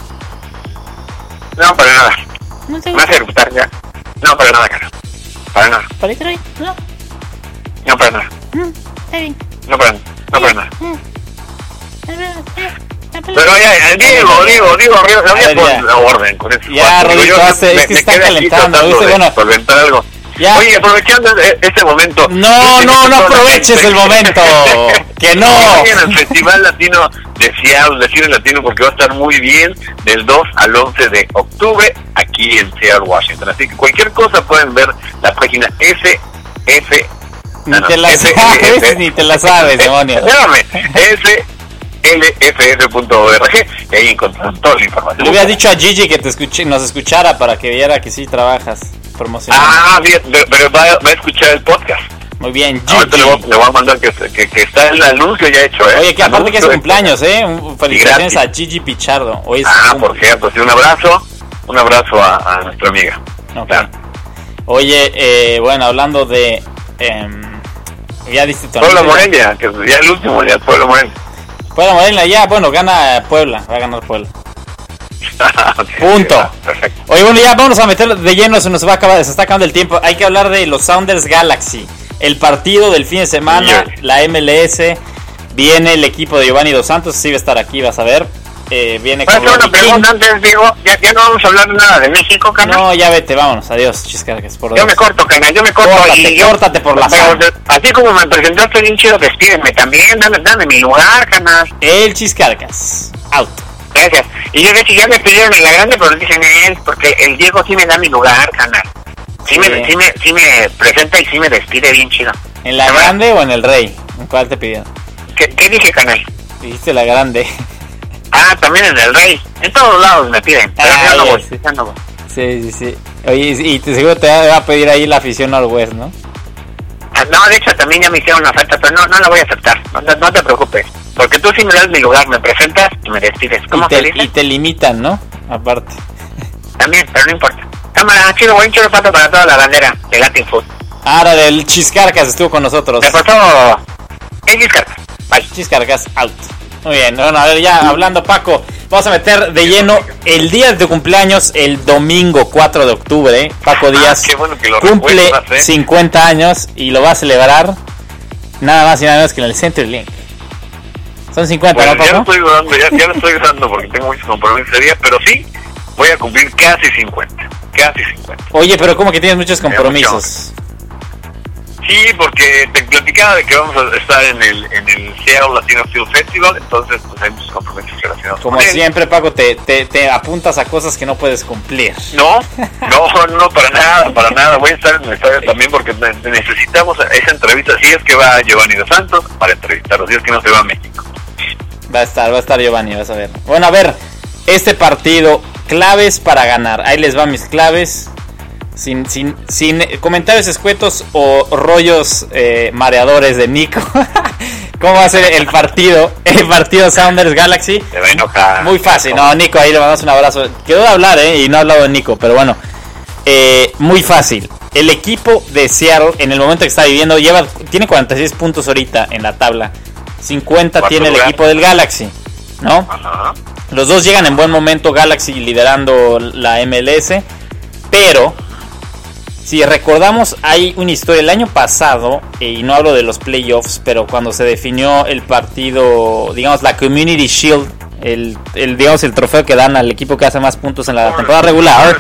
No, para nada. ¿No te Me gusta? hace gustar ya. No, para nada, cara. Para nada. ¿Para Detroit? No. No, para nada. Mm, está bien. No, para nada. No, para nada. Mm. Pero ya, digo, digo, digo, había por orden con eso. Ya, Rodrigo, hace, es que está calentando. Dice, bueno, solventar algo. Ya. Oye, aprovechando este momento. No, no, no aproveches el momento. Que no. Vayan al Festival Latino de Seattle, de Cine Latino, porque va a estar muy bien del dos al once de octubre aquí en Seattle, Washington. Así que cualquier cosa pueden ver la página S F. Ni no, te la F sabes, F, ni te la sabes, demonio. Espérame, S L F S punto org y ahí encontrarán toda la información. Le habías dicho a Gigi que te escuche, nos escuchara para que viera que sí trabajas promocionando. Ah, bien, pero va, va a escuchar el podcast. Muy bien, Gigi. Ahorita le voy, le voy a mandar que, que, que está el anuncio ya hecho, ¿eh? Oye, que aparte anuncio que es cumpleaños, ¿eh? Felicitaciones a Gigi Pichardo. Hoy es ah, por cierto, sí, un abrazo, un abrazo a, a nuestra amiga. Okay. Claro. Oye, eh, bueno, hablando de... Eh, ya diste tu Puebla Morelia, que ya el último ya Puebla Morelia. Puebla Morelia, ya, bueno, gana Puebla, va a ganar Puebla. Okay, punto. Ah, perfecto. Oye, bueno, ya vamos a meterlo de lleno, se nos va a acabar, se está acabando el tiempo. Hay que hablar de los Sounders Galaxy, el partido del fin de semana, yeah. La M L S, Viene el equipo de Giovanni Dos Santos, sí va a estar aquí, vas a ver. Eh, viene con una pregunta antes, digo, ya, ya no vamos a hablar nada de México, canal. No, ya vete, vámonos, adiós, Chiscarcas. Por yo me corto, canal, yo me corto. Córtate, y córtate yo, por la sala. Así como me presentaste bien chido, despídeme también, dame, dame mi lugar, canal. El Chiscarcas, out. Gracias. Y yo de hecho ya me pidieron en la grande, pero dicen él, porque el Diego sí me da mi lugar, canal. Sí, sí. Me, sí, me, sí me presenta y sí me despide bien chido. ¿En la grande o en el Rey? ¿En cuál te pidieron? ¿Qué, qué dije, canal? Dijiste la grande. Ah, también en el Rey. En todos lados me piden. Pero ah, ya no voy, sí. ya no voy. Sí, sí, sí. Oye, y te seguro te va a pedir ahí la afición Northwest, ¿no? Ah, no, de hecho también ya me hicieron una oferta, pero no, no la voy a aceptar. No, no, no te preocupes. Porque tú sí me das mi lugar, me presentas y me despides. ¿Cómo y te, se dice? Y te limitan, ¿no? Aparte. También, pero no importa. Cámara, chido, buen chido pato para toda la bandera de Latin Food. Ahora del Chiscarcas estuvo con nosotros. Me pasó el Chiscarcas. Bye. Chiscarcas out. Muy bien, bueno, a ver, ya hablando, Paco, vamos a meter de lleno el día de tu cumpleaños, el domingo cuatro de octubre. Paco Díaz ah, bueno que cumple ¿eh? cincuenta años y lo va a celebrar nada más y nada menos que en el CenturyLink. Son cincuenta, bueno, ¿no, Paco? Ya lo estoy dudando, ya, ya lo estoy dudando porque tengo muchos compromisos ese día, pero sí, voy a cumplir casi cincuenta, casi cincuenta. Oye, pero ¿cómo que tienes muchos compromisos? Sí, porque te platicaba de que vamos a estar en el en el Seattle Latino Film Festival, entonces pues hay muchos compromisos relacionados. Como siempre, Paco, te, te, te apuntas a cosas que no puedes cumplir. No, no, no, para nada, para nada. Voy a estar en el estadio también porque necesitamos esa entrevista, si es que va Giovanni Dos Santos, para entrevistarlo, si es que no se va a México. Va a estar, va a estar Giovanni, vas a ver. Bueno, a ver, este partido, claves para ganar. Ahí les van mis claves. Sin, sin, sin comentarios escuetos o rollos eh, mareadores de Nico. ¿Cómo va a ser el partido? El partido Sounders Galaxy. Se va a enojar. Muy fácil. No, Nico, ahí le mandamos un abrazo. Quedó de hablar, ¿eh? Y no ha hablado de Nico, pero bueno. Eh, muy fácil. El equipo de Seattle, en el momento que está viviendo, lleva tiene cuarenta y seis puntos ahorita en la tabla. cincuenta tiene el lugar? Equipo del Galaxy, ¿no? Ajá. Los dos llegan en buen momento, Galaxy liderando la M L S. Pero si recordamos, hay una historia el año pasado, eh, y no hablo de los playoffs, pero cuando se definió el partido, digamos la Community Shield, el, el digamos el trofeo que dan al equipo que hace más puntos en la temporada regular,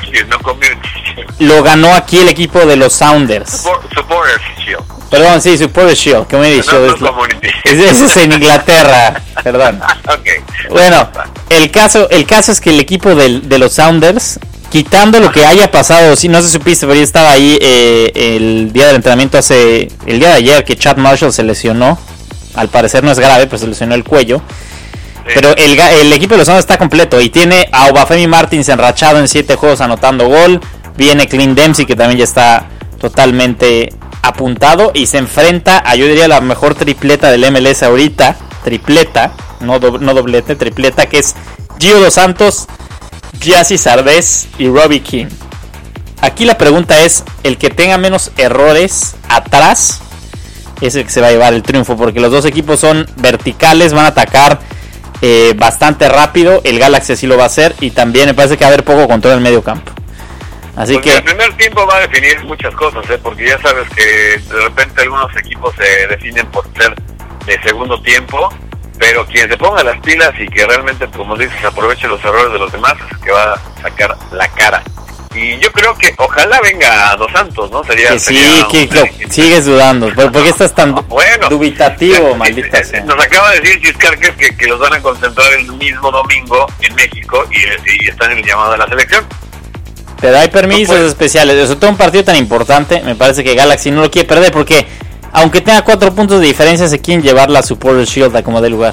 lo ganó aquí el equipo de los Sounders. Supporters Shield. Perdón, sí, Supporters Shield, Community Shield. Ese es en Inglaterra, perdón. Okay. Bueno, el caso, el caso es que el equipo del, de los Sounders, quitando lo que haya pasado, si no se supiste, pero yo estaba ahí eh, el día del entrenamiento hace el día de ayer que Chad Marshall se lesionó. Al parecer no es grave, pero se lesionó el cuello. Sí. Pero el, el equipo de los Sounders está completo y tiene a Obafemi Martins enrachado en siete juegos anotando gol. Viene Clint Dempsey, que también ya está totalmente apuntado, y se enfrenta a, yo diría, la mejor tripleta del M L S ahorita. Tripleta, no, do, no doblete, tripleta, que es Gio Dos Santos, Gyasi Zardes y Robbie King. Aquí la pregunta es, el que tenga menos errores atrás es el que se va a llevar el triunfo, porque los dos equipos son verticales, van a atacar eh, bastante rápido. El Galaxy sí lo va a hacer, y también me parece que va a haber poco control en el medio campo. Así pues que el primer tiempo va a definir muchas cosas, ¿eh? Porque ya sabes que de repente algunos equipos se definen por ser de segundo tiempo, pero quien se ponga las pilas y que realmente, como dices, aproveche los errores de los demás, es el que va a sacar la cara. Y yo creo que ojalá venga Dos Santos, ¿no? Sería, que sí, sería que lo, sigues dudando. ¿Por qué estás tan no, bueno, dubitativo, ya, maldita sea? Nos acaba de decir Chiscarques que, que los van a concentrar el mismo domingo en México y, y están en el llamado de la selección. Pero hay permisos no especiales. Sobre todo un partido tan importante, me parece que Galaxy no lo quiere perder, porque aunque tenga cuatro puntos de diferencia, se quieren llevar la Supporter Shield a como dé lugar.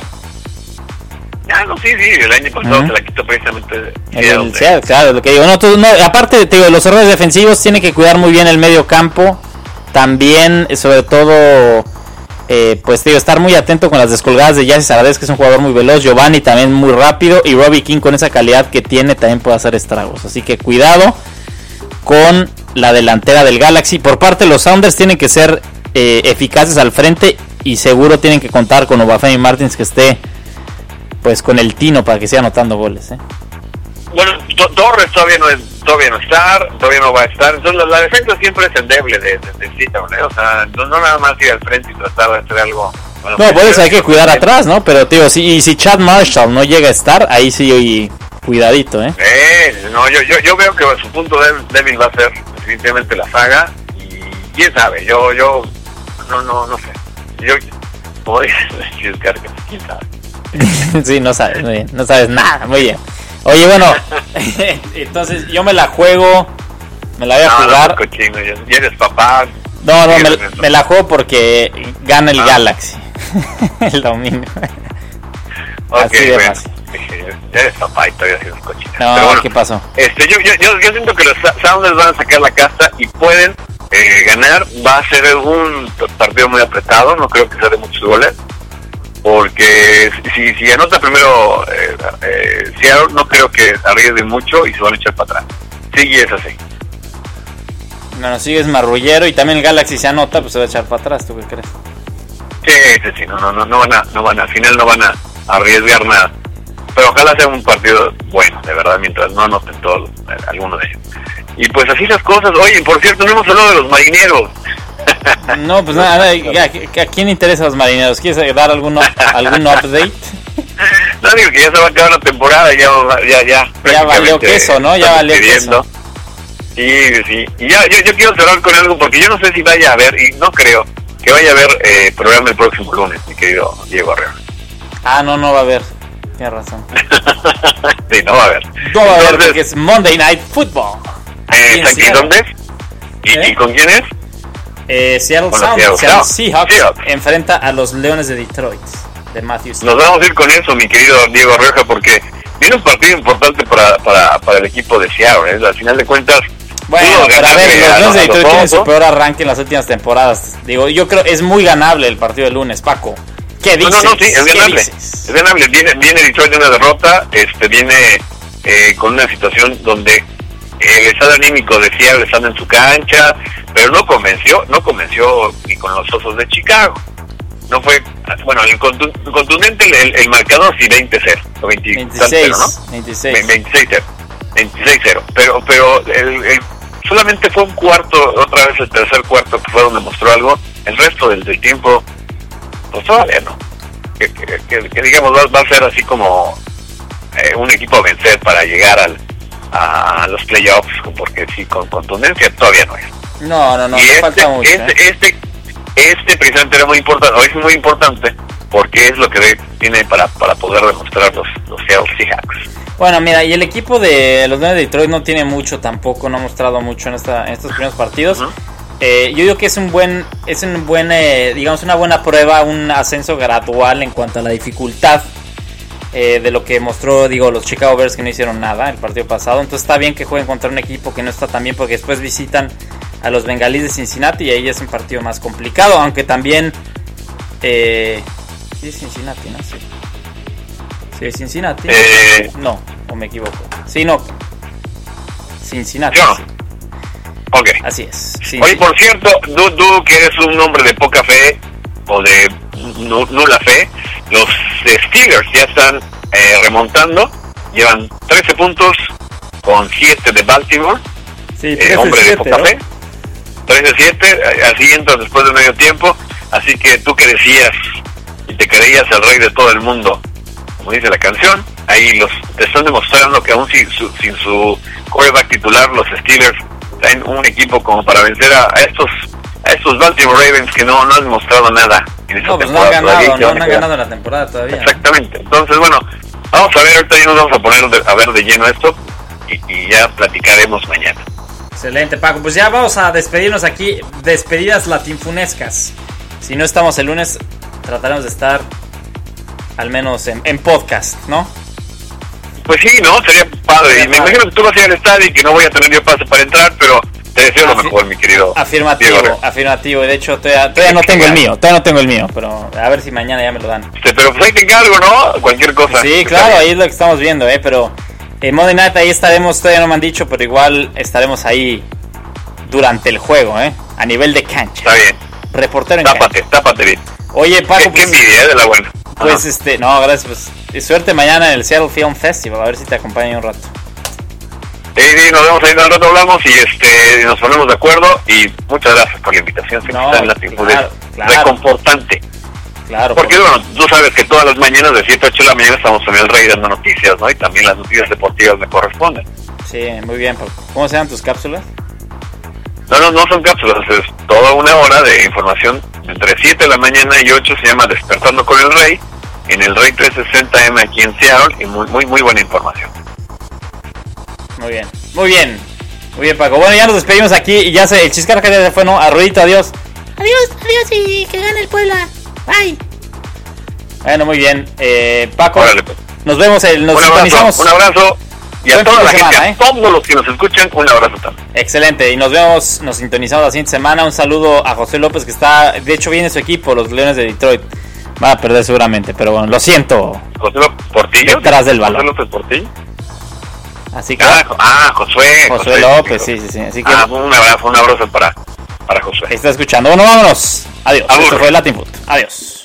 Ah, no, sí, sí, el año pasado uh-huh. se la quitó precisamente. El, el, claro, claro, lo que digo. No, tú, no, aparte, te digo, los errores defensivos, tiene que cuidar muy bien el medio campo. También, sobre todo, eh, pues te digo, estar muy atento con las descolgadas de Gyasi Zardes, que es un jugador muy veloz. Giovanni también muy rápido. Y Robbie King, con esa calidad que tiene, también puede hacer estragos. Así que cuidado con la delantera del Galaxy. Por parte de los Sounders, tienen que ser eh, eficaces al frente. Y seguro tienen que contar con Obafemi Martins, que esté pues con el tino para que siga anotando goles, ¿eh? Bueno, Do- Torres todavía no es, todavía no está, todavía no va a estar. Entonces la, la defensa siempre es endeble de, de, de Seattle, ¿eh? O sea, no, no nada más ir al frente y tratar de hacer algo Bueno, No, pues, por eso hay que cuidar bien. atrás, ¿no? Pero, tío, si, y si Chad Marshall no llega a estar, ahí sí, y cuidadito, ¿eh? Eh, no, yo, yo, yo veo que su punto débil, débil va a ser definitivamente la saga. Y quién sabe, yo, yo, no, no, no sé. Yo, como dices, quién sabe. Sí, no sabes, muy bien, no sabes nada, muy bien. Oye, bueno, entonces yo me la juego, me la voy a No, jugar. no, cochino, ya, ya eres papá. No, no, me, Sígueme eso. me la juego porque gana el Ah. Galaxy el domingo. Ok, Así de bueno, fácil. dije, ya eres papá y todavía haciendo cochina. No, Pero bueno, ¿qué pasó? Este, yo, yo, yo, yo siento que los Sa- Sounders van a sacar la casta y pueden eh, ganar. Va a ser un partido muy apretado, no creo que sea de muchos goles. Porque si, si anota primero eh, eh, Seattle, no creo que arriesgue mucho y se van a echar para atrás. Sí, y es así. Bueno, sigues marrullero y también el Galaxy se anota, pues se va a echar para atrás, ¿tú qué crees? Sí, sí, sí, no, no, no, no van a, no van a, al final no van a arriesgar nada. Pero ojalá sea un partido bueno, de verdad, mientras no anoten todos, eh, alguno de ellos. Y pues así las cosas. Oye, por cierto, no hemos hablado de los marineros. No, pues nada, ¿a, a, a quién interesa a los marineros? ¿Quieres dar alguno, algún update? No, digo que ya se va a acabar la temporada, ya, ya, ya. Ya valió queso, ¿no? Ya valió queso. Sí, sí. Y ya, yo, yo quiero cerrar con algo, porque yo no sé si vaya a haber, y no creo, que vaya a haber eh, programa el próximo lunes, mi querido Diego Arreola. Ah, no, no va a haber. Tienes razón. Sí, no va a haber. No va a haber Entonces, porque es Monday Night Football. eh, en ¿aquí Seattle. dónde es? ¿Y, ¿Eh? ¿Y con quién es? Eh, Seattle Con los Sounders, Seattle Seattle Seahawks, Seahawks. enfrenta a los Leones de Detroit, de Matthew Stafford. Nos vamos a ir con eso, mi querido Diego Rioja, porque viene un partido importante para, para, para el equipo de Seattle, ¿eh? Al final de cuentas. Bueno, pudo pero a ganarle ver, los a Leones de los Detroit tienen su Osos. peor arranque en las últimas temporadas. Digo, yo creo es muy ganable el partido del lunes, Paco. ¿Qué No, dices? no, no, sí, es ¿Qué ganable. dices? Es ganable. Viene, viene Detroit de una derrota, este, viene eh, con una situación donde el estado anímico de Seattle estando en su cancha, pero no convenció, no convenció ni con los Osos de Chicago. No fue, bueno, el contu- contundente el, el marcador sí veinte cero, o veinte, veintiséis, ¿no? veintiséis. veintiséis cero, veintiséis cero, pero, pero el, el- solamente fue un cuarto, otra vez el tercer cuarto que fue donde mostró algo, el resto del, del tiempo, pues todavía no. Que, que, que- que digamos va, va a ser así como eh, un equipo a vencer para llegar al, a los playoffs, porque sí, con contundencia todavía no es. No, no, no, y me este, falta mucho. este, ¿eh? este, este precisamente era muy importante, o es muy importante, porque es lo que de- tiene para, para poder demostrar los, los Seattle Seahawks. Bueno, mira, y el equipo de los Leones de Detroit no tiene mucho tampoco, no ha mostrado mucho en, esta, en estos primeros partidos. Ujú. Eh, yo digo que es un buen, es un buen, eh, digamos, una buena prueba, un ascenso gradual en cuanto a la dificultad eh, de lo que mostró, digo, los Chicago Bears, que no hicieron nada el partido pasado. Entonces está bien que jueguen contra un equipo que no está tan bien, porque después visitan a los Bengalíes de Cincinnati y ahí es un partido más complicado, aunque también eh, sí es Cincinnati, ¿no? Sí, sí es Cincinnati. Eh, No, o me equivoco. Sí, no. Cincinnati. Yo no. Sí. Ok. Así es. Sí, Oye, sí. por cierto, tú, tú que eres un hombre de poca fe o de nu- nula fe, los Steelers ya están eh, remontando, llevan trece puntos con siete de Baltimore, Sí, eh, trece hombre de siete, poca ¿no? fe, trece siete, así entras después de medio tiempo, así que tú que decías y te creías el rey de todo el mundo, como dice la canción, ahí los te están demostrando que aún sin su, sin su quarterback titular, los Steelers traen un equipo como para vencer a, a estos a estos Baltimore Ravens que no, no han demostrado nada en esta No, pues no han temporada ganado, todavía, no, que van no a han quedar. ganado la temporada todavía. ¿no? Exactamente, entonces bueno, vamos a ver, ahorita ya nos vamos a poner de- a ver de lleno esto y, y ya platicaremos mañana. Excelente, Paco. Pues ya vamos a despedirnos aquí. Despedidas latinfunescas. Si no estamos el lunes, trataremos de estar al menos en, en podcast, ¿no? Pues sí, ¿no? Sería padre. Sería Y me padre. imagino que tú vas a ir al estadio y que no voy a tener yo pase para entrar, pero te deseo lo Afi- mejor, mi querido Afirmativo, Diego. afirmativo. Y de hecho, todavía, todavía no tengo el mío. Todavía no tengo el mío. Pero a ver si mañana ya me lo dan. Este, pero pues ahí te encargo, ¿no? Cualquier cosa. Sí, Está claro, bien. ahí es lo que estamos viendo, ¿eh? Pero en Monday Night ahí estaremos. Todavía no me han dicho, pero igual estaremos ahí durante el juego, ¿eh? A nivel de cancha. Está bien. Reportero en Tápate, cancha. tápate bien. Oye, Paco, Qué, qué pues, envidia, ¿eh? De la buena. pues Ajá. este, no, gracias, pues y suerte mañana en el Seattle Film Festival, a ver si te acompaño un rato. Sí, sí, nos vemos ahí al rato, hablamos y este nos ponemos de acuerdo. Y muchas gracias por la invitación. Siempre No, está en la actitud claro, de- claro. reconfortante. Claro. Porque, bueno, tú sabes que todas las mañanas de siete a ocho de la mañana estamos en el Rey dando noticias, ¿no? Y también las noticias deportivas me corresponden. Sí, muy bien. ¿Cómo se llaman tus cápsulas? No, no, no son cápsulas, es toda una hora de información entre siete de la mañana y ocho, se llama Despertando con el Rey, en el Rey trescientos sesenta eme aquí en Seattle, y muy, muy, muy buena información. Muy bien, muy bien, muy bien, Paco. Bueno, ya nos despedimos aquí y ya se, el Chiscarca ya se fue, ¿no? Arrudito, adiós. Adiós, adiós y que gane el Puebla. Bye. Bueno, muy bien. Eh, Paco, Órale, pues. nos vemos, el, nos un abrazo, sintonizamos. un abrazo. Y a Buen toda fin la de gente, semana, a ¿eh? todos los que nos escuchan, un abrazo también. Excelente, y nos vemos, nos sintonizamos la siguiente semana. Un saludo a José López, que está, de hecho viene su equipo, los Leones de Detroit. Va a perder seguramente, pero bueno, lo siento. José López Portillo. Detrás del balón. José López Portillo. Así que Ah, ah Josué. Josué López, sí, sí, sí. Así que Ah, un abrazo, un abrazo para, para Josué. está escuchando. Bueno, vámonos. Adiós. Abur. Esto fue Latin Foot. Adiós.